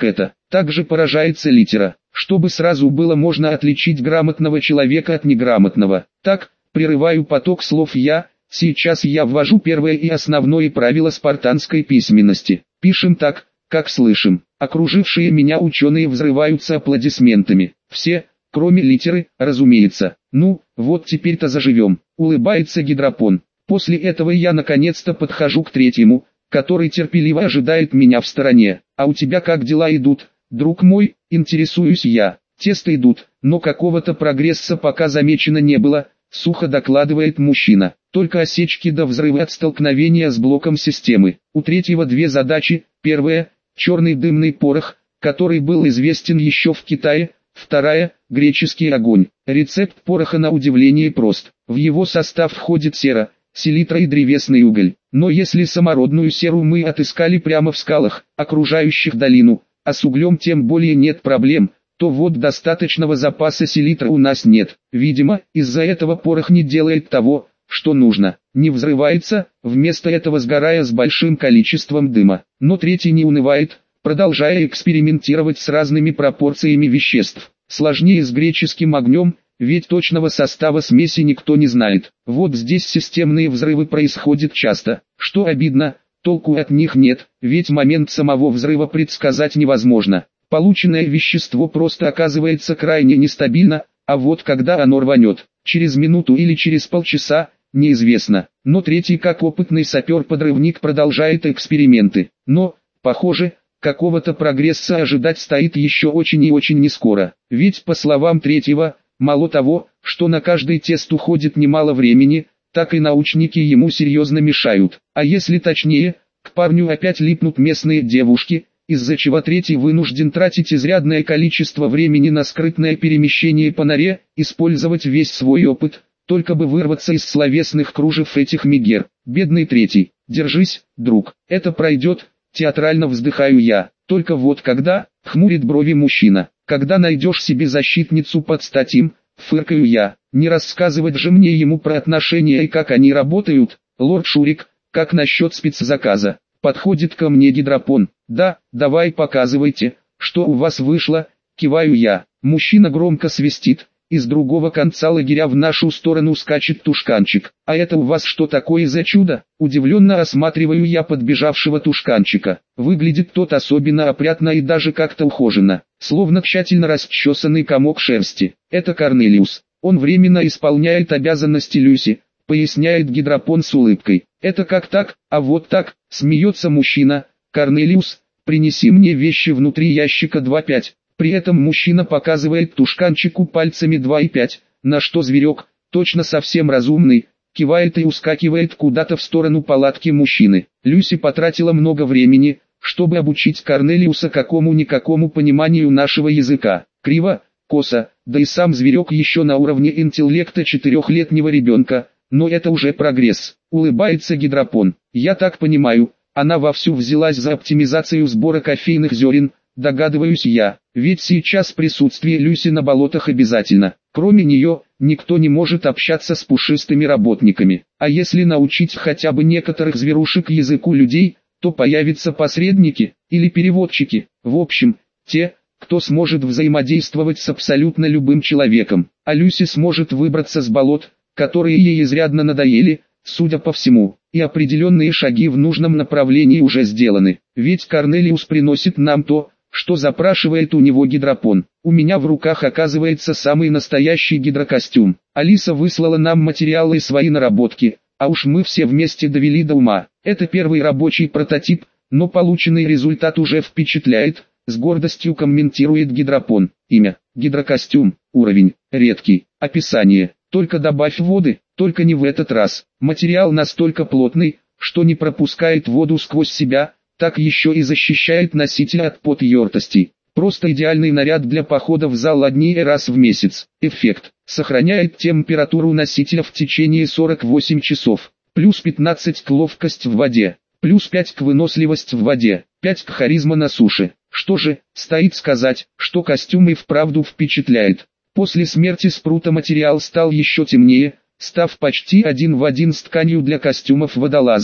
Также поражается литера, чтобы сразу было можно отличить грамотного человека от неграмотного. Так, прерываю поток слов я, сейчас я ввожу первое и основное правило спартанской письменности. Пишем так, как слышим. Окружившие меня ученые взрываются аплодисментами. Все, кроме литеры, разумеется. Ну, вот теперь-то заживем. Улыбается гидропон. После этого я наконец-то подхожу к третьему, который терпеливо ожидает меня в стороне. А у тебя как дела идут, друг мой, интересуюсь я. Тесто идут, но какого-то прогресса пока замечено не было, сухо докладывает мужчина. Только осечки до взрывы от столкновения с блоком системы. У третьего две задачи. Первая – черный дымный порох, который был известен еще в Китае. Вторая – греческий огонь. Рецепт пороха на удивление прост. В его состав входит сера, селитра и древесный уголь. Но если самородную серу мы отыскали прямо в скалах, окружающих долину, а с углем тем более нет проблем, то вот достаточного запаса селитра у нас нет. Видимо, из-за этого порох не делает того, что нужно. Не взрывается, вместо этого сгорая с большим количеством дыма. Но третий не унывает, продолжая экспериментировать с разными пропорциями веществ. Сложнее с греческим огнем, ведь точного состава смеси никто не знает. Вот здесь системные взрывы происходят часто. Что обидно, толку от них нет, ведь момент самого взрыва предсказать невозможно. Полученное вещество просто оказывается крайне нестабильно, а вот когда оно рванет, через минуту или через полчаса, неизвестно. Но третий, как опытный сапер-подрывник, продолжает эксперименты. Но, похоже, какого-то прогресса ожидать стоит еще очень и очень нескоро. Ведь, по словам третьего, мало того, что на каждый тест уходит немало времени, так и научники ему серьезно мешают. А если точнее, к парню опять липнут местные девушки, из-за чего третий вынужден тратить изрядное количество времени на скрытное перемещение по норе, использовать весь свой опыт, только бы вырваться из словесных кружев этих мегер. Бедный третий, держись, друг, это пройдет, театрально вздыхаю я. Только вот когда, хмурит брови мужчина, когда найдешь себе защитницу под стать им, фыркаю я. Не рассказывать же мне ему про отношения и как они работают. Лорд Шурик, как насчет спецзаказа? Подходит ко мне гидропон. Да, давай показывайте, что у вас вышло, киваю я. Мужчина громко свистит. Из другого конца лагеря в нашу сторону скачет тушканчик. А это у вас что такое за чудо? Удивленно осматриваю я подбежавшего тушканчика. Выглядит тот особенно опрятно и даже как-то ухоженно, словно тщательно расчесанный комок шерсти. Это Корнелиус. Он временно исполняет обязанности Люси, поясняет гидропон с улыбкой. Это как так, а вот так, смеется мужчина. Корнелиус, принеси мне вещи внутри ящика 2.5. При этом мужчина показывает тушканчику пальцами 2 и 5, на что зверек, точно совсем разумный, кивает и ускакивает куда-то в сторону палатки мужчины. Люси потратила много времени, чтобы обучить Корнелиуса какому-никакому пониманию нашего языка. Криво, косо, да и сам зверек еще на уровне интеллекта 4-летнего ребенка, но это уже прогресс. Улыбается гидропон. Я так понимаю, она вовсю взялась за оптимизацию сбора кофейных зерен. Догадываюсь я, ведь сейчас присутствие Люси на болотах обязательно. Кроме нее, никто не может общаться с пушистыми работниками. А если научить хотя бы некоторых зверушек языку людей, то появятся посредники, или переводчики. В общем, те, кто сможет взаимодействовать с абсолютно любым человеком. А Люси сможет выбраться с болот, которые ей изрядно надоели, судя по всему. И определенные шаги в нужном направлении уже сделаны. Ведь Корнелиус приносит нам то, что запрашивает у него гидропон. У меня в руках оказывается самый настоящий гидрокостюм. Алиса выслала нам материалы и свои наработки, а уж мы все вместе довели до ума. Это первый рабочий прототип, но полученный результат уже впечатляет, с гордостью комментирует гидропон. Имя, гидрокостюм, уровень, редкий, описание. Только добавь воды, только не в этот раз. Материал настолько плотный, что не пропускает воду сквозь себя, так еще и защищает носителя от потертостей. Просто идеальный наряд для похода в зал одни раз в месяц. Эффект. Сохраняет температуру носителя в течение 48 часов. Плюс 15 к ловкость в воде. Плюс 5 к выносливость в воде. 5 к харизма на суше. Что же, стоит сказать, что костюм и вправду впечатляет. После смерти Спрута материал стал еще темнее, став почти один в один с тканью для костюмов водолазов.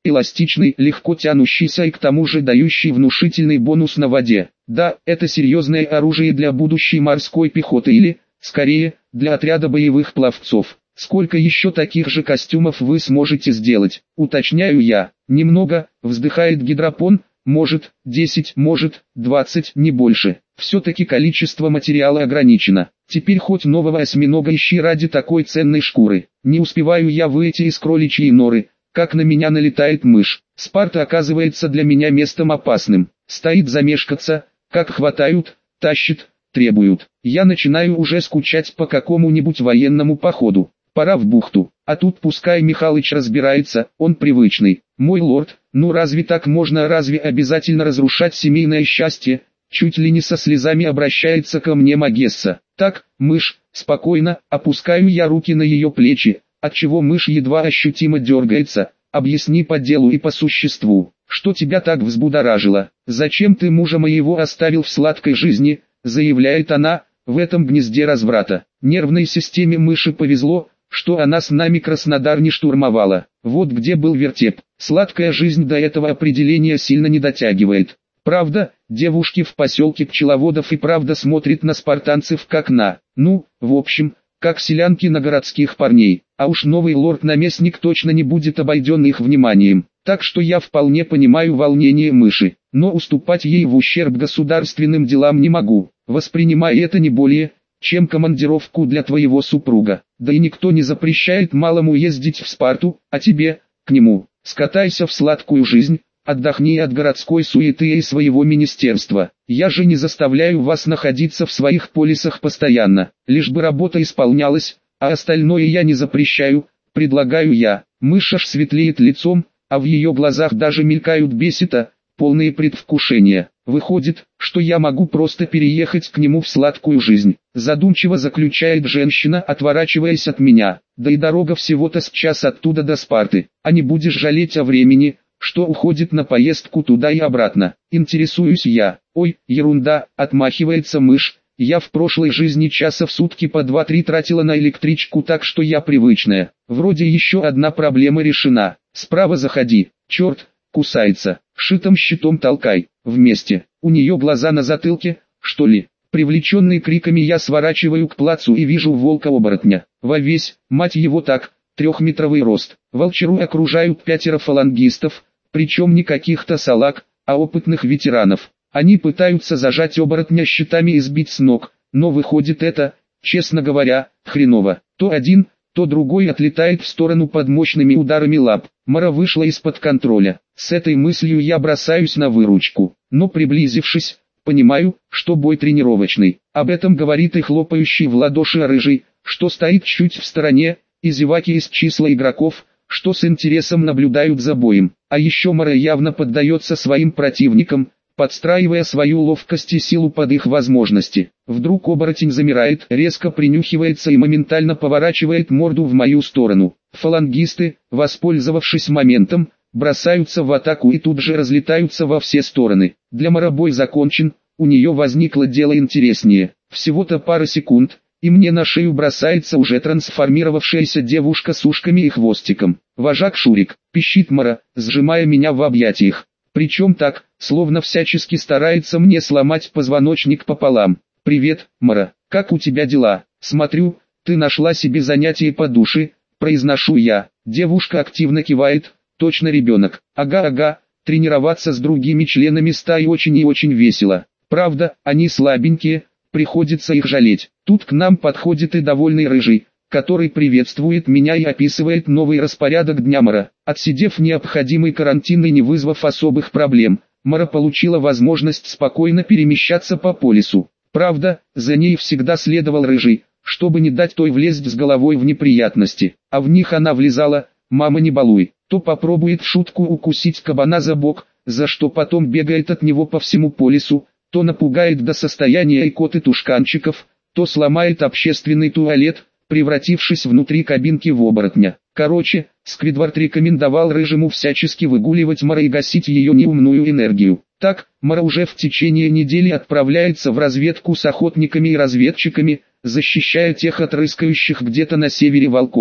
эластичный, легко тянущийся и к тому же дающий внушительный бонус на воде. Да, это серьезное оружие для будущей морской пехоты или, скорее, для отряда боевых пловцов. Сколько еще таких же костюмов вы сможете сделать? Уточняю я. Немного, вздыхает гидропон, может, 10, может, 20, не больше. Все-таки количество материала ограничено. Теперь хоть нового осьминога ищи ради такой ценной шкуры. Не успеваю я выйти из кроличьей норы, как на меня налетает мышь. Спарта оказывается для меня местом опасным. Стоит замешкаться, как хватают, тащит, требуют. Я начинаю уже скучать по какому-нибудь военному походу. Пора в бухту. А тут пускай Михалыч разбирается, он привычный. Мой лорд, ну разве так можно, разве обязательно разрушать семейное счастье? Чуть ли не со слезами обращается ко мне Магесса. Так, мышь, спокойно, опускаю я руки на ее плечи, отчего мышь едва ощутимо дергается. Объясни по делу и по существу, что тебя так взбудоражило. Зачем ты мужа моего оставил в сладкой жизни, заявляет она, в этом гнезде разврата. Нервной системе мыши повезло, что она с нами Краснодар не штурмовала. Вот где был вертеп. Сладкая жизнь до этого определения сильно не дотягивает. Правда, девушки в поселке пчеловодов и правда смотрят на спартанцев как на, ну, в общем, как селянки на городских парней. А уж новый лорд-наместник точно не будет обойден их вниманием. Так что я вполне понимаю волнение мыши, но уступать ей в ущерб государственным делам не могу. Воспринимай это не более, чем командировку для твоего супруга. Да и никто не запрещает малому ездить в Спарту, а тебе, к нему. Скатайся в сладкую жизнь, отдохни от городской суеты и своего министерства. Я же не заставляю вас находиться в своих полисах постоянно, лишь бы работа исполнялась, а остальное я не запрещаю, предлагаю я. Мышь аж светлеет лицом, а в ее глазах даже мелькают бесята, полные предвкушения. Выходит, что я могу просто переехать к нему в сладкую жизнь. Задумчиво заключает женщина, отворачиваясь от меня. Да и дорога всего-то с час оттуда до Спарты. А не будешь жалеть о времени, что уходит на поездку туда и обратно. Интересуюсь я. Ой, ерунда, отмахивается мышь. Я в прошлой жизни часа в сутки по 2-3 тратила на электричку, так что я привычная. Вроде еще одна проблема решена. Справа заходи. Черт, кусается. Шитым щитом толкай. Вместе. У нее глаза на затылке, что ли? Привлеченный криками я сворачиваю к плацу и вижу волка-оборотня. Во весь, мать его так, 3-метровый рост. Волчару окружают 5 фалангистов, причем не каких-то салаг, а опытных ветеранов. Они пытаются зажать оборотня щитами и сбить с ног, но выходит это, честно говоря, хреново. То один, то другой отлетает в сторону под мощными ударами лап. Мара вышла из-под контроля. С этой мыслью я бросаюсь на выручку, но приблизившись, понимаю, что бой тренировочный. Об этом говорит и хлопающий в ладоши рыжий, что стоит чуть в стороне, и зеваки из числа игроков, что с интересом наблюдают за боем. А еще Мара явно поддается своим противникам, подстраивая свою ловкость и силу под их возможности. Вдруг оборотень замирает, резко принюхивается и моментально поворачивает морду в мою сторону. Фалангисты, воспользовавшись моментом, бросаются в атаку и тут же разлетаются во все стороны. Для Мара бой закончен, у нее возникло дело интереснее. Всего-то пара секунд, и мне на шею бросается уже трансформировавшаяся девушка с ушками и хвостиком. «Вожак Шурик», пищит Мара, сжимая меня в объятиях. Причем так, словно всячески старается мне сломать позвоночник пополам. «Привет, Мара, как у тебя дела? Смотрю, ты нашла себе занятие по душе», произношу я. Девушка активно кивает, точно ребенок. Ага, тренироваться с другими членами стаи очень и очень весело. Правда, они слабенькие, приходится их жалеть. Тут к нам подходит и довольный рыжий, который приветствует меня и описывает новый распорядок дня Мара. Отсидев необходимый карантин и не вызвав особых проблем, Мара получила возможность спокойно перемещаться по полису. Правда, за ней всегда следовал рыжий, чтобы не дать той влезть с головой в неприятности. А в них она влезала, мама не балуй. То попробует в шутку укусить кабана за бок, за что потом бегает от него по всему полису, то напугает до состояния икот и тушканчиков, то сломает общественный туалет, превратившись внутри кабинки в оборотня. Короче, Сквидвард рекомендовал рыжему всячески выгуливать Мара и гасить ее неумную энергию. Так, Мара уже в течение недели отправляется в разведку с охотниками и разведчиками, защищая тех от рыскающих где-то на севере волков.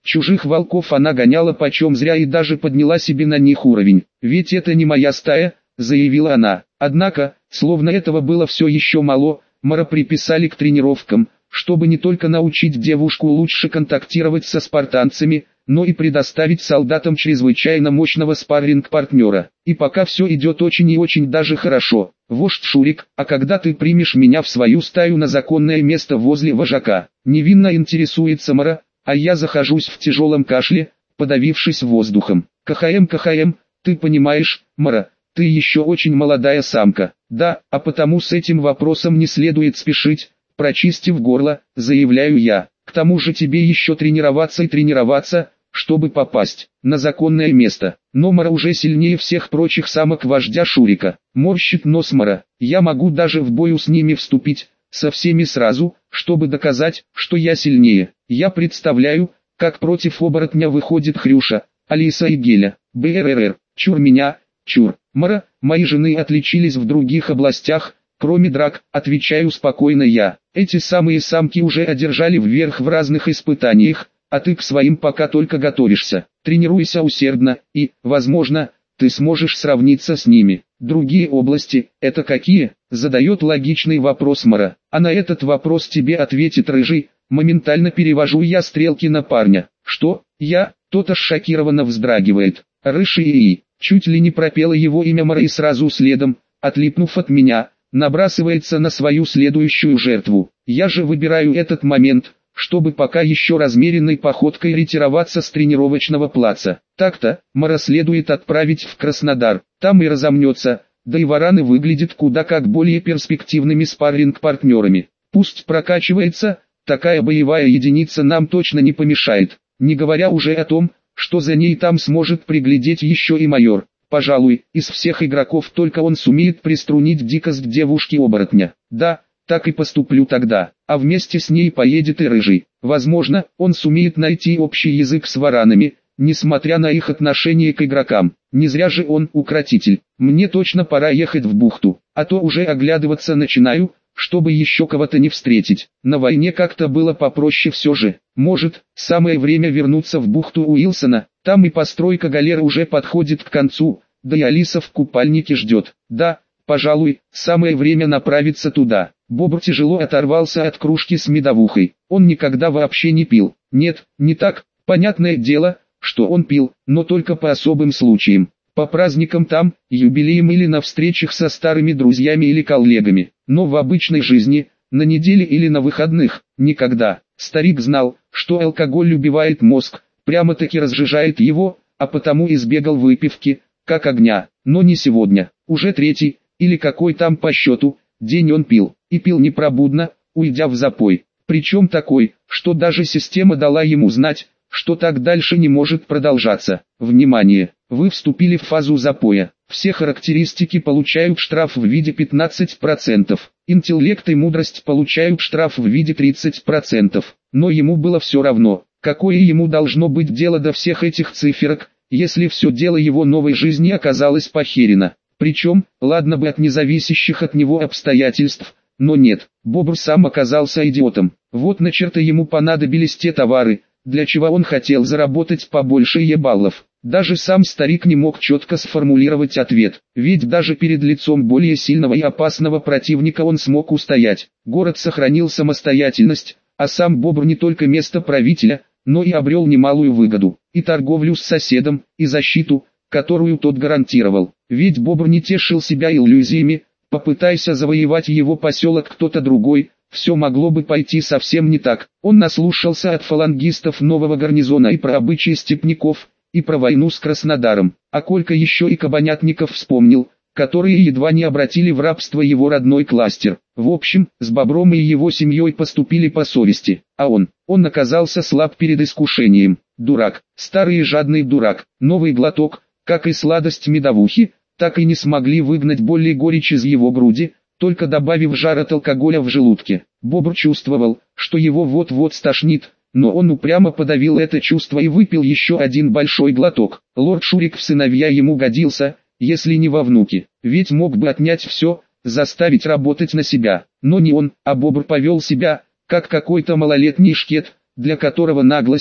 Чужих волков она гоняла почем зря и даже подняла себе на них уровень. «Ведь это не моя стая», — заявила она. Однако, словно этого было все еще мало, Мара приписали к тренировкам, чтобы не только научить девушку лучше контактировать со спартанцами, но и предоставить солдатам чрезвычайно мощного спарринг-партнера. И пока все идет очень и очень даже хорошо. «Вождь Шурик, а когда ты примешь меня в свою стаю на законное место возле вожака?» Невинно интересуется Мара, а я захожусь в тяжелом кашле, подавившись воздухом. «КХМ, ты понимаешь, Мара, ты еще очень молодая самка». «Да, а потому с этим вопросом не следует спешить», прочистив горло, заявляю я. «К тому же тебе еще тренироваться и тренироваться, чтобы попасть на законное место». Но Мара уже сильнее всех прочих самок вождя Шурика. Морщит нос Мара. «Я могу даже в бою с ними вступить, со всеми сразу, чтобы доказать, что я сильнее. Я представляю, как против оборотня выходит Хрюша, Алиса и Геля. БРР, чур меня, чур. Мара, мои жены отличились в других областях, кроме драк», отвечаю спокойно я. «Эти самые самки уже одержали вверх в разных испытаниях, а ты к своим пока только готовишься. Тренируйся усердно, и, возможно, ты сможешь сравниться с ними». «Другие области, это какие?» Задает логичный вопрос Мара. «А на этот вопрос тебе ответит Рыжий». Моментально перевожу я стрелки на парня. «Что? Я?» Тот аж шокированно вздрагивает. «Рыжий». Чуть ли не пропела его имя Мара и сразу следом, отлипнув от меня, набрасывается на свою следующую жертву. Я же выбираю этот момент, чтобы пока еще размеренной походкой ретироваться с тренировочного плаца. Так-то, Мара следует отправить в Краснодар, там и разомнется, да и вараны выглядят куда как более перспективными спарринг-партнерами. Пусть прокачивается, такая боевая единица нам точно не помешает, не говоря уже о том, что за ней там сможет приглядеть еще и майор. Пожалуй, из всех игроков только он сумеет приструнить дикость девушки-оборотня. Да, так и поступлю тогда, а вместе с ней поедет и Рыжий. Возможно, он сумеет найти общий язык с варанами, несмотря на их отношение к игрокам. Не зря же он укротитель. Мне точно пора ехать в бухту, а то уже оглядываться начинаю, чтобы еще кого-то не встретить. На войне как-то было попроще все же. Может, самое время вернуться в бухту Уилсона, там и постройка галеры уже подходит к концу, да и Алиса в купальнике ждет. Да, пожалуй, самое время направиться туда. Бобр тяжело оторвался от кружки с медовухой. Он никогда вообще не пил. Нет, не так. Понятное дело, что он пил, но только по особым случаям. По праздникам там, юбилеям или на встречах со старыми друзьями или коллегами. Но в обычной жизни, на неделе или на выходных, никогда. Старик знал, что алкоголь убивает мозг, прямо-таки разжижает его, а потому избегал выпивки, как огня. Но не сегодня, уже третий, или какой там по счету, день он пил. И пил непробудно, уйдя в запой. Причем такой, что даже система дала ему знать, что так дальше не может продолжаться. Внимание! Вы вступили в фазу запоя. Все характеристики получают штраф в виде 15%. Интеллект и мудрость получают штраф в виде 30%. Но ему было все равно, какое ему должно быть дело до всех этих циферок, если все дело его новой жизни оказалось похерено. Причем, ладно бы от независящих от него обстоятельств, но нет, Бобр сам оказался идиотом. Вот на черта ему понадобились те товары, для чего он хотел заработать побольше ебаллов. Даже сам старик не мог четко сформулировать ответ, ведь даже перед лицом более сильного и опасного противника он смог устоять. Город сохранил самостоятельность, а сам Бобр не только место правителя, но и обрел немалую выгоду, и торговлю с соседом, и защиту, которую тот гарантировал. Ведь Бобр не тешил себя иллюзиями, попытайся завоевать его поселок кто-то другой, все могло бы пойти совсем не так. Он наслушался от фалангистов нового гарнизона и про обычаи степняков, и про войну с Краснодаром, а Колька еще и кабанятников вспомнил, которые едва не обратили в рабство его родной кластер. В общем, с Бобром и его семьей поступили по совести, а он оказался слаб перед искушением. Дурак, старый и жадный дурак. Новый глоток, как и сладость медовухи, так и не смогли выгнать боль и горечь из его груди, только добавив жар от алкоголя в желудке. Бобр чувствовал, что его вот-вот стошнит, но он упрямо подавил это чувство и выпил еще один большой глоток. Лорд Шурик в сыновья ему годился, если не во внуки, ведь мог бы отнять все, заставить работать на себя. Но не он, а Бобр повел себя, как какой-то малолетний шкет, для которого наглость –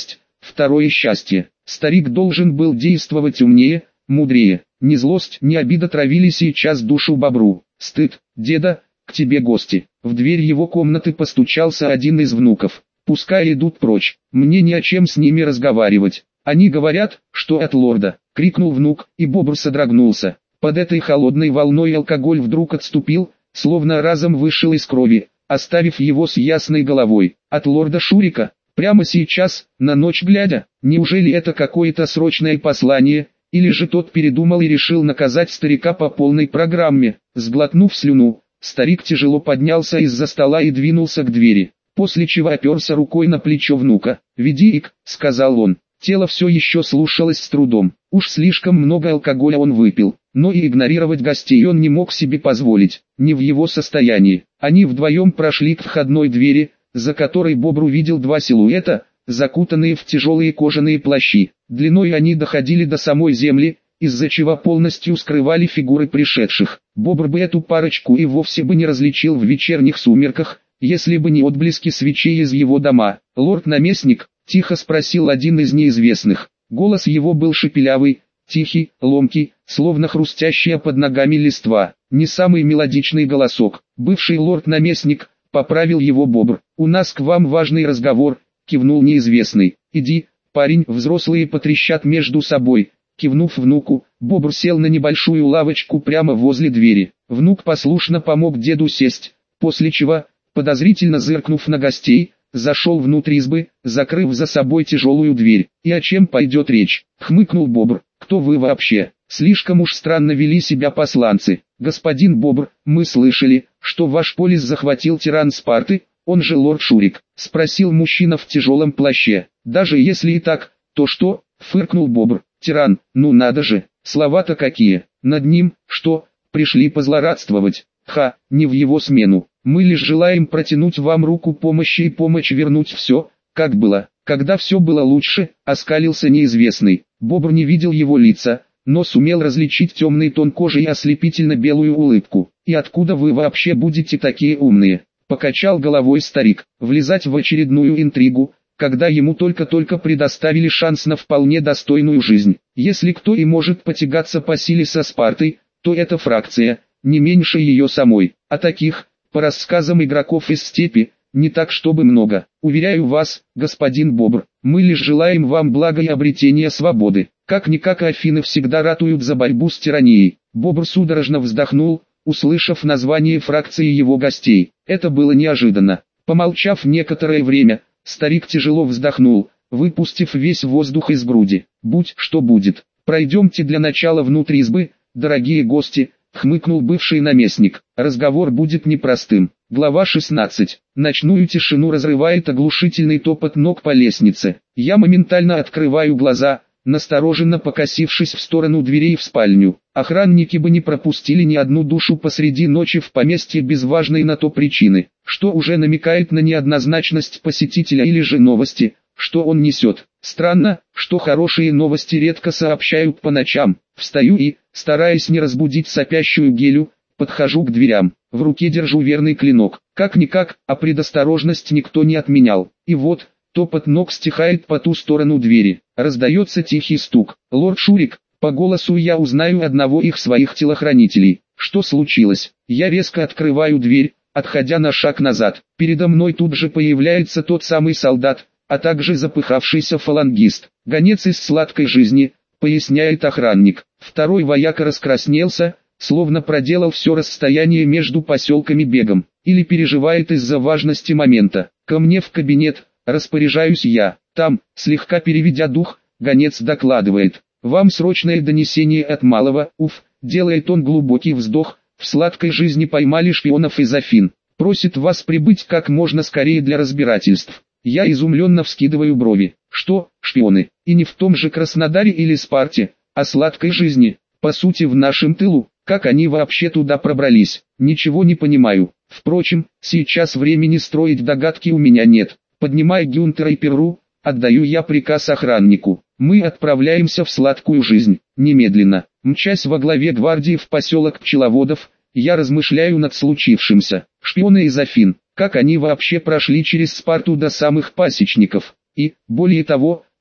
второе счастье. Старик должен был действовать умнее, мудрее. Ни злость, ни обида травили сейчас душу бобру. Стыд. Деда, к тебе гости. В дверь его комнаты постучался один из внуков. Пускай идут прочь, мне не о чем с ними разговаривать. Они говорят, что от лорда, крикнул внук, и бобр содрогнулся. Под этой холодной волной алкоголь вдруг отступил, словно разом вышел из крови, оставив его с ясной головой. От лорда Шурика, прямо сейчас, на ночь глядя, неужели это какое-то срочное послание, или же тот передумал и решил наказать старика по полной программе. Сглотнув слюну, старик тяжело поднялся из-за стола и двинулся к двери, после чего оперся рукой на плечо внука. «Веди их», — сказал он. Тело все еще слушалось с трудом, уж слишком много алкоголя он выпил, но и игнорировать гостей он не мог себе позволить, не в его состоянии. Они вдвоем прошли к входной двери, за которой бобр увидел два силуэта, закутанные в тяжелые кожаные плащи. Длиной они доходили до самой земли, из-за чего полностью скрывали фигуры пришедших. Бобр бы эту парочку и вовсе бы не различил в вечерних сумерках, если бы не отблески свечей из его дома. «Лорд-наместник?» — тихо спросил один из неизвестных. Голос его был шепелявый, тихий, ломкий, словно хрустящая под ногами листва. Не самый мелодичный голосок. «Бывший лорд-наместник», — поправил его бобр. «У нас к вам важный разговор», — кивнул неизвестный. «Иди, парень». Взрослые потрещат между собой. Кивнув внуку, бобр сел на небольшую лавочку прямо возле двери. Внук послушно помог деду сесть, после чего, подозрительно зыркнув на гостей, зашел внутрь избы, закрыв за собой тяжелую дверь. «И о чем пойдет речь?» — хмыкнул бобр. «Кто вы вообще? Слишком уж странно вели себя посланцы. Господин бобр, мы слышали, что ваш полис захватил тиран Спарты, он же лорд Шурик», — спросил мужчина в тяжелом плаще. «Даже если и так, то что?» — фыркнул бобр. «Тиран, ну надо же, слова-то какие. Над ним, что, пришли позлорадствовать? Ха, не в его смену. Мы лишь желаем протянуть вам руку помощи и помочь вернуть все, как было, когда все было лучше», — оскалился неизвестный. Бобр не видел его лица, но сумел различить темный тон кожи и ослепительно белую улыбку. «И откуда вы вообще будете такие умные?» — покачал головой старик. Влезать в очередную интригу, когда ему только-только предоставили шанс на вполне достойную жизнь. Если кто и может потягаться по силе со Спартой, то это фракция, не меньше ее самой. А таких, по рассказам игроков из степи, не так чтобы много. Уверяю вас, господин бобр, мы лишь желаем вам блага и обретения свободы. Как-никак Афины всегда ратуют за борьбу с тиранией. Бобр судорожно вздохнул, услышав название фракции его гостей. Это было неожиданно. Помолчав некоторое время, старик тяжело вздохнул, выпустив весь воздух из груди. «Будь что будет. Пройдемте для начала внутрь избы, дорогие гости», — хмыкнул бывший наместник. «Разговор будет непростым». Глава 16. Ночную тишину разрывает оглушительный топот ног по лестнице. Я моментально открываю глаза, настороженно покосившись в сторону дверей в спальню. Охранники бы не пропустили ни одну душу посреди ночи в поместье без важной на то причины, что уже намекает на неоднозначность посетителя, или же новости, что он несет. Странно, что хорошие новости редко сообщают по ночам. Встаю и, стараясь не разбудить сопящую Гелю, подхожу к дверям. В руке держу верный клинок. Как-никак, а предосторожность никто не отменял. И вот, топот ног стихает по ту сторону двери. Раздается тихий стук. «Лорд Шурик», по голосу я узнаю одного их своих телохранителей. Что случилось? Я резко открываю дверь, отходя на шаг назад. Передо мной тут же появляется тот самый солдат, а также запыхавшийся фалангист. «Гонец из сладкой жизни», поясняет охранник. Второй вояка раскраснелся, словно проделал все расстояние между поселками бегом, или переживает из-за важности момента. «Ко мне в кабинет», распоряжаюсь я. Там, слегка переведя дух, гонец докладывает. «Вам срочное донесение от малого, уф», делает он глубокий вздох, «в сладкой жизни поймали шпионов из Афин. Просит вас прибыть как можно скорее для разбирательств». Я изумленно вскидываю брови. «Что, шпионы? И не в том же Краснодаре или Спарте, а сладкой жизни? По сути в нашем тылу? Как они вообще туда пробрались? Ничего не понимаю. Впрочем, сейчас времени строить догадки у меня нет». Поднимая Гюнтера и Перру, отдаю я приказ охраннику. Мы отправляемся в сладкую жизнь, немедленно. Мчась во главе гвардии в поселок пчеловодов, я размышляю над случившимся. Шпионы из Афин, как они вообще прошли через Спарту до самых пасечников? И, более того,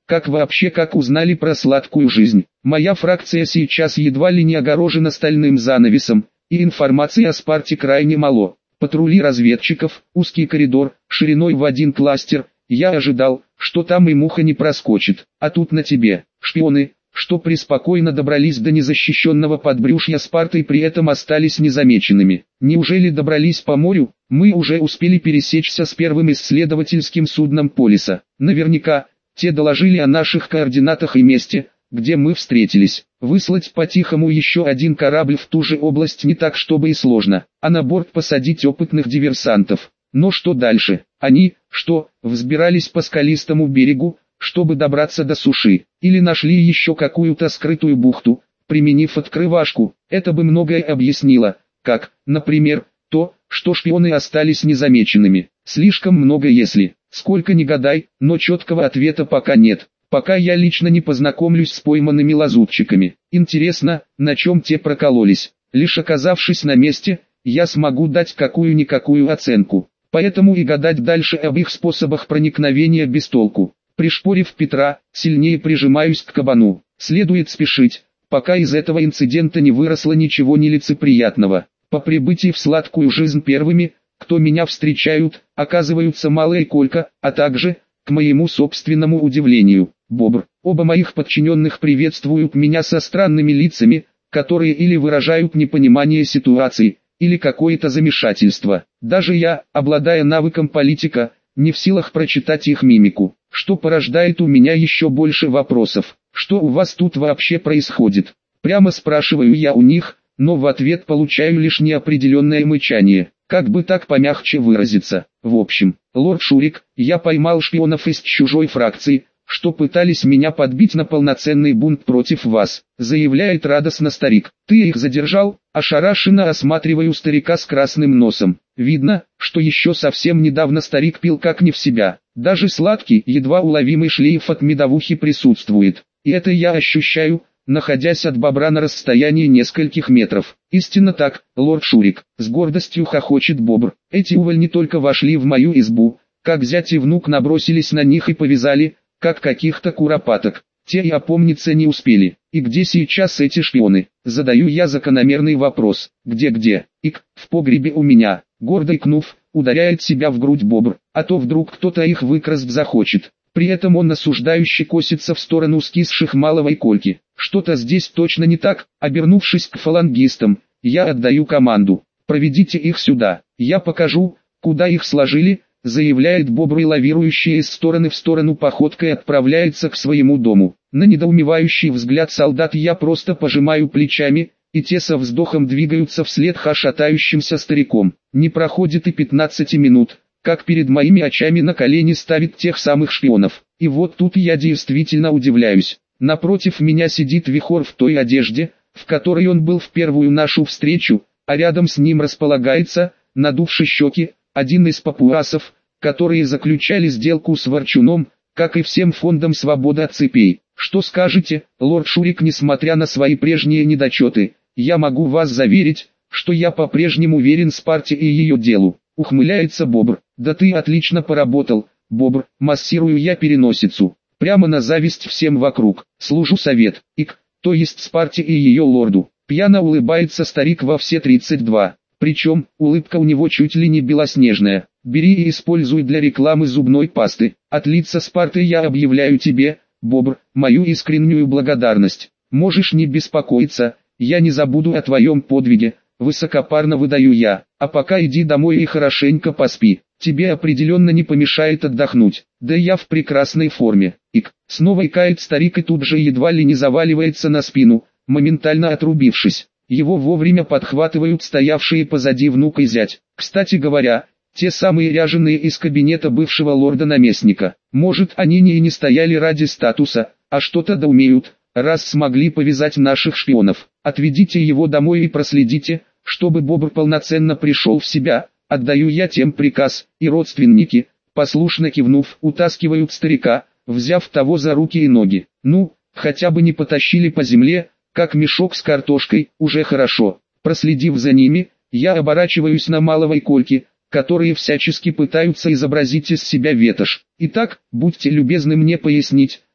как узнали про сладкую жизнь. Моя фракция сейчас едва ли не огорожена стальным занавесом, и информации о Спарте крайне мало. Патрули разведчиков, узкий коридор, шириной в один кластер. Я ожидал, что там и муха не проскочит, а тут на тебе, шпионы, что преспокойно добрались до незащищенного подбрюшья Спарты и при этом остались незамеченными. Неужели добрались по морю? Мы уже успели пересечься с первым исследовательским судном Полиса. Наверняка, те доложили о наших координатах и месте, где мы встретились. Выслать по-тихому еще один корабль в ту же область не так чтобы и сложно, а на борт посадить опытных диверсантов. Но что дальше? Они, взбирались по скалистому берегу, чтобы добраться до суши, или нашли еще какую-то скрытую бухту, применив открывашку? Это бы многое объяснило, как, например, то, что шпионы остались незамеченными. Слишком много если, сколько ни гадай, но четкого ответа пока нет. Пока я лично не познакомлюсь с пойманными лазутчиками. Интересно, на чем те прокололись. Лишь оказавшись на месте, я смогу дать какую-никакую оценку. Поэтому и гадать дальше об их способах проникновения без толку. Пришпорив Петра, сильнее прижимаюсь к кабану. Следует спешить, пока из этого инцидента не выросло ничего нелицеприятного. По прибытии в сладкую жизнь первыми, кто меня встречают, оказываются Малая и Колька, а также, к моему собственному удивлению, Бобр. Оба моих подчиненных приветствуют меня со странными лицами, которые или выражают непонимание ситуации, или какое-то замешательство. Даже я, обладая навыком политика, не в силах прочитать их мимику, что порождает у меня еще больше вопросов. Что у вас тут вообще происходит? Прямо спрашиваю я у них, но в ответ получаю лишь неопределенное мычание. Как бы так помягче выразиться. В общем, лорд Шурик, я поймал шпионов из чужой фракции, что пытались меня подбить на полноценный бунт против вас, заявляет радостно старик. Ты их задержал? Ошарашенно осматриваю старика с красным носом. Видно, что еще совсем недавно старик пил как не в себя. Даже сладкий, едва уловимый шлейф от медовухи присутствует. И это я ощущаю, находясь от бобра на расстоянии нескольких метров. Истинно так, лорд Шурик, с гордостью хохочет бобр. Эти увольни только вошли в мою избу, как зять и внук набросились на них и повязали, как каких-то куропаток. Те и опомниться не успели. И где сейчас эти шпионы? Задаю я закономерный вопрос. Где? В погребе у меня. Гордо икнув, ударяет себя в грудь бобр. А то вдруг кто-то их выкрасть захочет. При этом он осуждающе косится в сторону скисших Малого и Кольки. Что-то здесь точно не так. Обернувшись к фалангистам, я отдаю команду. Проведите их сюда. Я покажу, куда их сложили, заявляет бобр и лавирующий из стороны в сторону походкой отправляется к своему дому. На недоумевающий взгляд солдат я просто пожимаю плечами, и те со вздохом двигаются вслед шатающимся стариком. Не проходит и 15 минут, как перед моими очами на колени ставит тех самых шпионов. И вот тут я действительно удивляюсь. Напротив меня сидит Вихор в той одежде, в которой он был в первую нашу встречу, а рядом с ним располагается, надувший щеки, один из папуасов, которые заключали сделку с Ворчуном, как и всем фондом свободы от цепей. Что скажете, лорд Шурик? Несмотря на свои прежние недочеты, я могу вас заверить, что я по-прежнему верен Спарте и ее делу. Ухмыляется бобр. Да ты отлично поработал, бобр. Массирую я переносицу. Прямо на зависть всем вокруг. Служу совет. То есть Спарте и ее лорду. Пьяно улыбается старик во все 32. Причем, улыбка у него чуть ли не белоснежная. Бери и используй для рекламы зубной пасты. От лица Спарты я объявляю тебе, бобр, мою искреннюю благодарность. Можешь не беспокоиться, я не забуду о твоем подвиге. Высокопарно выдаю я. А пока иди домой и хорошенько поспи. Тебе определенно не помешает отдохнуть. Да я в прекрасной форме. Снова икает старик и тут же едва ли не заваливается на спину, моментально отрубившись. Его вовремя подхватывают стоявшие позади внук и зять. Кстати говоря, те самые ряженые из кабинета бывшего лорда-наместника. Может, они не стояли ради статуса, а что-то да умеют, раз смогли повязать наших шпионов. Отведите его домой и проследите, чтобы бобр полноценно пришел в себя. Отдаю я тем приказ, и родственники, послушно кивнув, утаскивают старика, взяв того за руки и ноги. Ну, хотя бы не потащили по земле, как мешок с картошкой, уже хорошо. Проследив за ними, я оборачиваюсь на Малого и Кольки, которые всячески пытаются изобразить из себя ветошь. Итак, будьте любезны мне пояснить,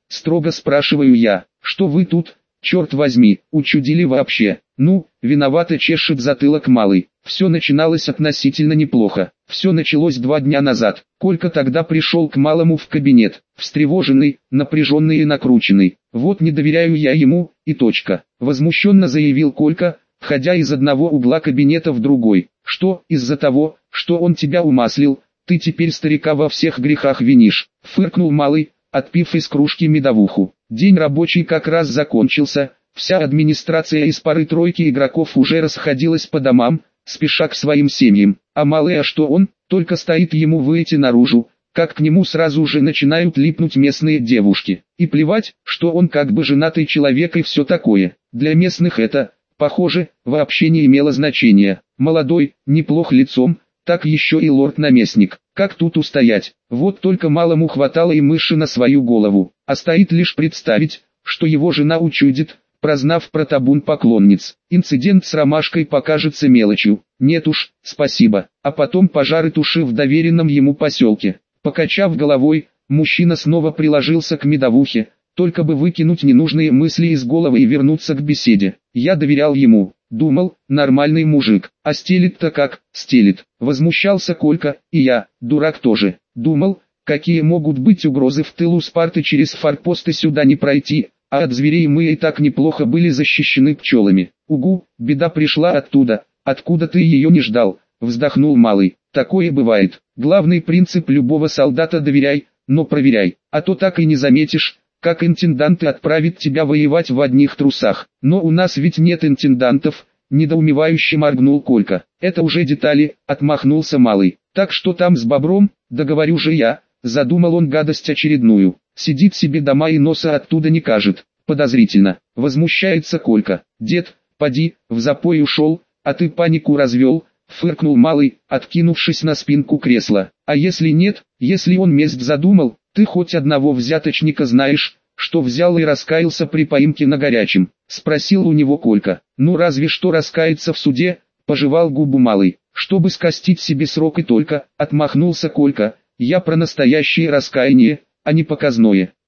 Строго спрашиваю я, что вы тут, черт возьми, учудили вообще? Ну, виновато чешет затылок малый. Все начиналось относительно неплохо. Все началось 2 дня назад. Колька тогда пришел к малому в кабинет, встревоженный, напряженный и накрученный. Вот не доверяю я ему, и точка. Возмущенно заявил Колька, входя из одного угла кабинета в другой. Что, из-за того, что он тебя умаслил, ты теперь старика во всех грехах винишь? Фыркнул малый, отпив из кружки медовуху. День рабочий как раз закончился. Вся администрация из пары-тройки игроков уже расходилась по домам, спеша к своим семьям. А малый, а что он, только стоит ему выйти наружу, как к нему сразу же начинают липнуть местные девушки. И плевать, что он как бы женатый человек и все такое. Для местных это, похоже, вообще не имело значения. Молодой, неплох лицом, так еще и лорд-наместник. Как тут устоять? Вот только малому хватало и мыши на свою голову. А стоит лишь представить, что его жена учудит, прознав про табун поклонниц. Инцидент с ромашкой покажется мелочью. Нет уж, спасибо. А потом пожары туши в доверенном ему поселке. Покачав головой, мужчина снова приложился к медовухе, только бы выкинуть ненужные мысли из головы и вернуться к беседе. Я доверял ему, думал, нормальный мужик, а стелит-то как, стелит. Возмущался Колька, и я, дурак тоже, думал, какие могут быть угрозы в тылу Спарты, через форпосты сюда не пройти, а от зверей мы и так неплохо были защищены пчелами. Угу, беда пришла оттуда, откуда ты ее не ждал, вздохнул малый. Такое бывает. Главный принцип любого солдата: доверяй, но проверяй, а то так и не заметишь, как интенданты отправят тебя воевать в одних трусах. Но у нас ведь нет интендантов, недоумевающе моргнул Колька. Это уже детали, отмахнулся малый. Так что там с бобром, да говорю же я, задумал он гадость очередную. Сидит себе дома и носа оттуда не кажет. Подозрительно. Возмущается Колька. Дед, поди, в запой ушел, а ты панику развел, фыркнул малый, откинувшись на спинку кресла. А если нет, если он месть задумал, ты хоть одного взяточника знаешь, что взял и раскаялся при поимке на горячем? Спросил у него Колька. Ну разве что раскаяться в суде, пожевал губу малый. Чтобы скостить себе срок и только, отмахнулся Колька. Я про настоящее раскаяние, а не показное.